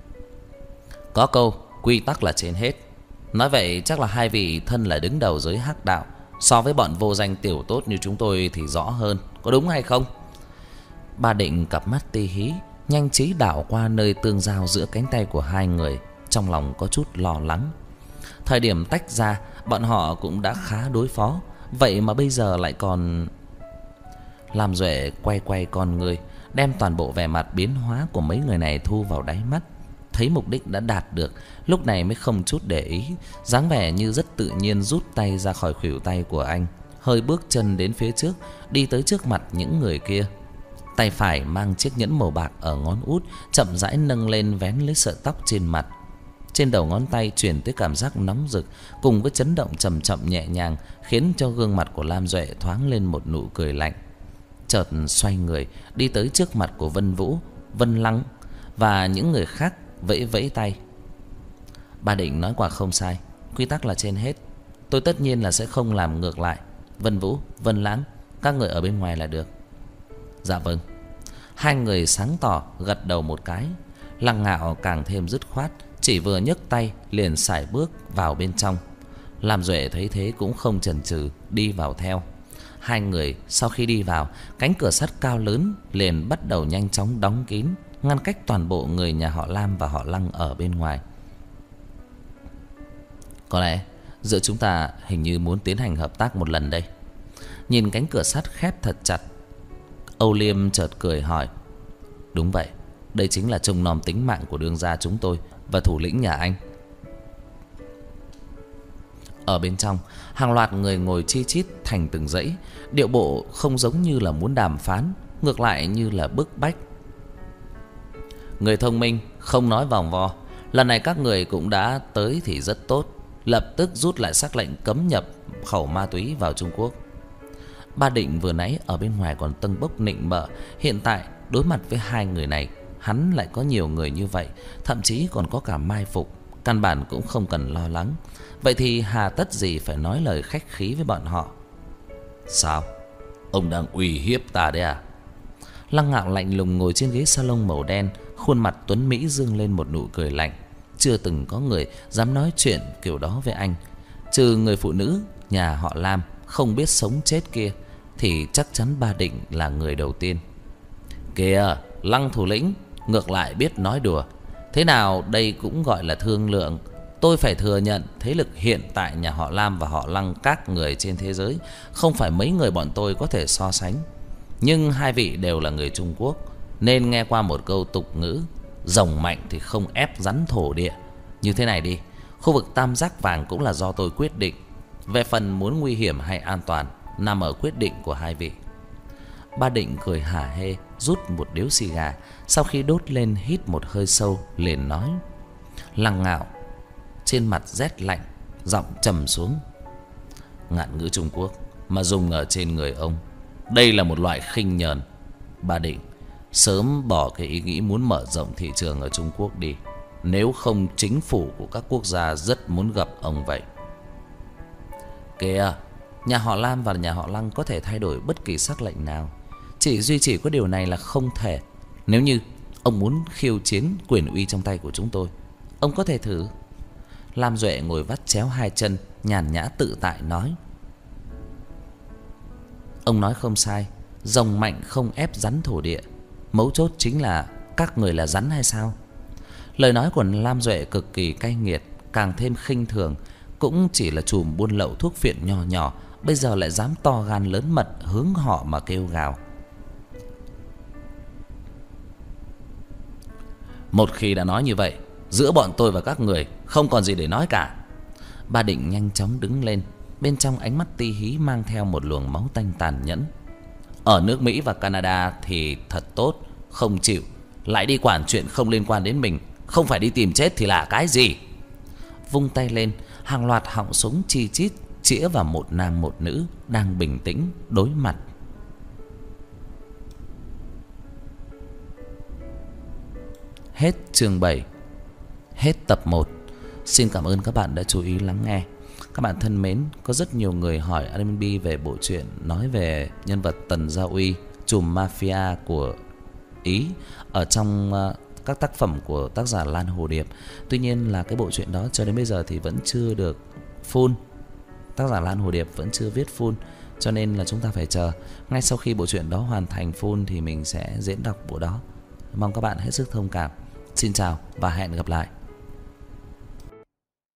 Có câu quy tắc là trên hết. Nói vậy chắc là hai vị thân là đứng đầu giới hắc đạo, so với bọn vô danh tiểu tốt như chúng tôi thì rõ hơn, có đúng hay không? Ba Định cặp mắt ti hí nhanh trí đảo qua nơi tương giao giữa cánh tay của hai người, trong lòng có chút lo lắng. Thời điểm tách ra, bọn họ cũng đã khá đối phó, vậy mà bây giờ lại còn... Lam Duệ quay quay con người, đem toàn bộ vẻ mặt biến hóa của mấy người này thu vào đáy mắt. Thấy mục đích đã đạt được, lúc này mới không chút để ý, dáng vẻ như rất tự nhiên rút tay ra khỏi khuỷu tay của anh, hơi bước chân đến phía trước, đi tới trước mặt những người kia. Tay phải mang chiếc nhẫn màu bạc ở ngón út, chậm rãi nâng lên vén lấy sợi tóc trên mặt. Trên đầu ngón tay truyền tới cảm giác nóng rực, cùng với chấn động chậm chậm nhẹ nhàng, khiến cho gương mặt của Lam Duệ thoáng lên một nụ cười lạnh. Chợt xoay người đi tới trước mặt của Vân Vũ, Vân Lăng và những người khác, vẫy vẫy tay. Ba Định nói quả không sai, quy tắc là trên hết. Tôi tất nhiên là sẽ không làm ngược lại. Vân Vũ, Vân Lãng, các người ở bên ngoài là được. Dạ vâng. Hai người sáng tỏ gật đầu một cái. Lăng Ngạo càng thêm dứt khoát, chỉ vừa nhấc tay liền sải bước vào bên trong. Lam Duệ thấy thế cũng không chần chừ đi vào theo. Hai người sau khi đi vào, cánh cửa sắt cao lớn liền bắt đầu nhanh chóng đóng kín, ngăn cách toàn bộ người nhà họ Lam và họ Lăng ở bên ngoài. Có lẽ giữa chúng ta hình như muốn tiến hành hợp tác một lần đây. Nhìn cánh cửa sắt khép thật chặt, Âu Liêm chợt cười hỏi. Đúng vậy, đây chính là trông nom tính mạng của đương gia chúng tôi và thủ lĩnh nhà anh. Ở bên trong, hàng loạt người ngồi chi chít thành từng dãy, điệu bộ không giống như là muốn đàm phán, ngược lại như là bức bách. Người thông minh không nói vòng vo, lần này các người cũng đã tới thì rất tốt, lập tức rút lại sắc lệnh cấm nhập khẩu ma túy vào Trung Quốc. Ba Định vừa nãy ở bên ngoài còn tâng bốc nịnh bợ, hiện tại đối mặt với hai người này, hắn lại có nhiều người như vậy, thậm chí còn có cả mai phục, căn bản cũng không cần lo lắng. Vậy thì hà tất gì phải nói lời khách khí với bọn họ? Sao? Ông đang uy hiếp ta đấy à? Lăng Ngạo lạnh lùng ngồi trên ghế salon màu đen, khuôn mặt tuấn mỹ dương lên một nụ cười lạnh. Chưa từng có người dám nói chuyện kiểu đó với anh, trừ người phụ nữ nhà họ Lam không biết sống chết kia, thì chắc chắn Ba Định là người đầu tiên. Kìa, Lăng thủ lĩnh ngược lại biết nói đùa. Thế nào đây cũng gọi là thương lượng. Tôi phải thừa nhận thế lực hiện tại nhà họ Lam và họ Lăng các người trên thế giới không phải mấy người bọn tôi có thể so sánh. Nhưng hai vị đều là người Trung Quốc, nên nghe qua một câu tục ngữ: rồng mạnh thì không ép rắn thổ địa. Như thế này đi, khu vực tam giác vàng cũng là do tôi quyết định. Về phần muốn nguy hiểm hay an toàn nằm ở quyết định của hai vị. Ba Định cười hả hê, rút một điếu xì gà, sau khi đốt lên hít một hơi sâu liền nói. Lăng Ngạo trên mặt rét lạnh, giọng trầm xuống. Ngạn ngữ Trung Quốc mà dùng ở trên người ông, đây là một loại khinh nhờn. Ba Định sớm bỏ cái ý nghĩ muốn mở rộng thị trường ở Trung Quốc đi, nếu không chính phủ của các quốc gia rất muốn gặp ông vậy. Kìa, nhà họ Lam và nhà họ Lăng có thể thay đổi bất kỳ sắc lệnh nào, chỉ duy chỉ có điều này là không thể. Nếu như ông muốn khiêu chiến quyền uy trong tay của chúng tôi, ông có thể thử. Lam Duệ ngồi vắt chéo hai chân, nhàn nhã tự tại nói. Ông nói không sai, rồng mạnh không ép rắn thổ địa. Mấu chốt chính là các người là rắn hay sao? Lời nói của Lam Duệ cực kỳ cay nghiệt, càng thêm khinh thường. Cũng chỉ là chùm buôn lậu thuốc phiện nhỏ nhỏ, bây giờ lại dám to gan lớn mật hướng họ mà kêu gào. Một khi đã nói như vậy, giữa bọn tôi và các người không còn gì để nói cả. Bà định nhanh chóng đứng lên, bên trong ánh mắt ti hí mang theo một luồng máu tanh tàn nhẫn. Ở nước Mỹ và Canada thì thật tốt, không chịu lại đi quản chuyện không liên quan đến mình, không phải đi tìm chết thì là cái gì? Vung tay lên, hàng loạt họng súng chi chít chĩa vào một nam một nữ đang bình tĩnh đối mặt. Hết chương bảy. Hết tập một. Xin cảm ơn các bạn đã chú ý lắng nghe. Các bạn thân mến, có rất nhiều người hỏi admin Bi về bộ truyện nói về nhân vật Tần Gia Uy, trùm mafia của Ý ở trong uh, các tác phẩm của tác giả Lan Hồ Điệp. Tuy nhiên là cái bộ truyện đó cho đến bây giờ thì vẫn chưa được full. Tác giả Lan Hồ Điệp vẫn chưa viết full, cho nên là chúng ta phải chờ. Ngay sau khi bộ truyện đó hoàn thành full thì mình sẽ diễn đọc bộ đó. Mong các bạn hết sức thông cảm. Xin chào và hẹn gặp lại.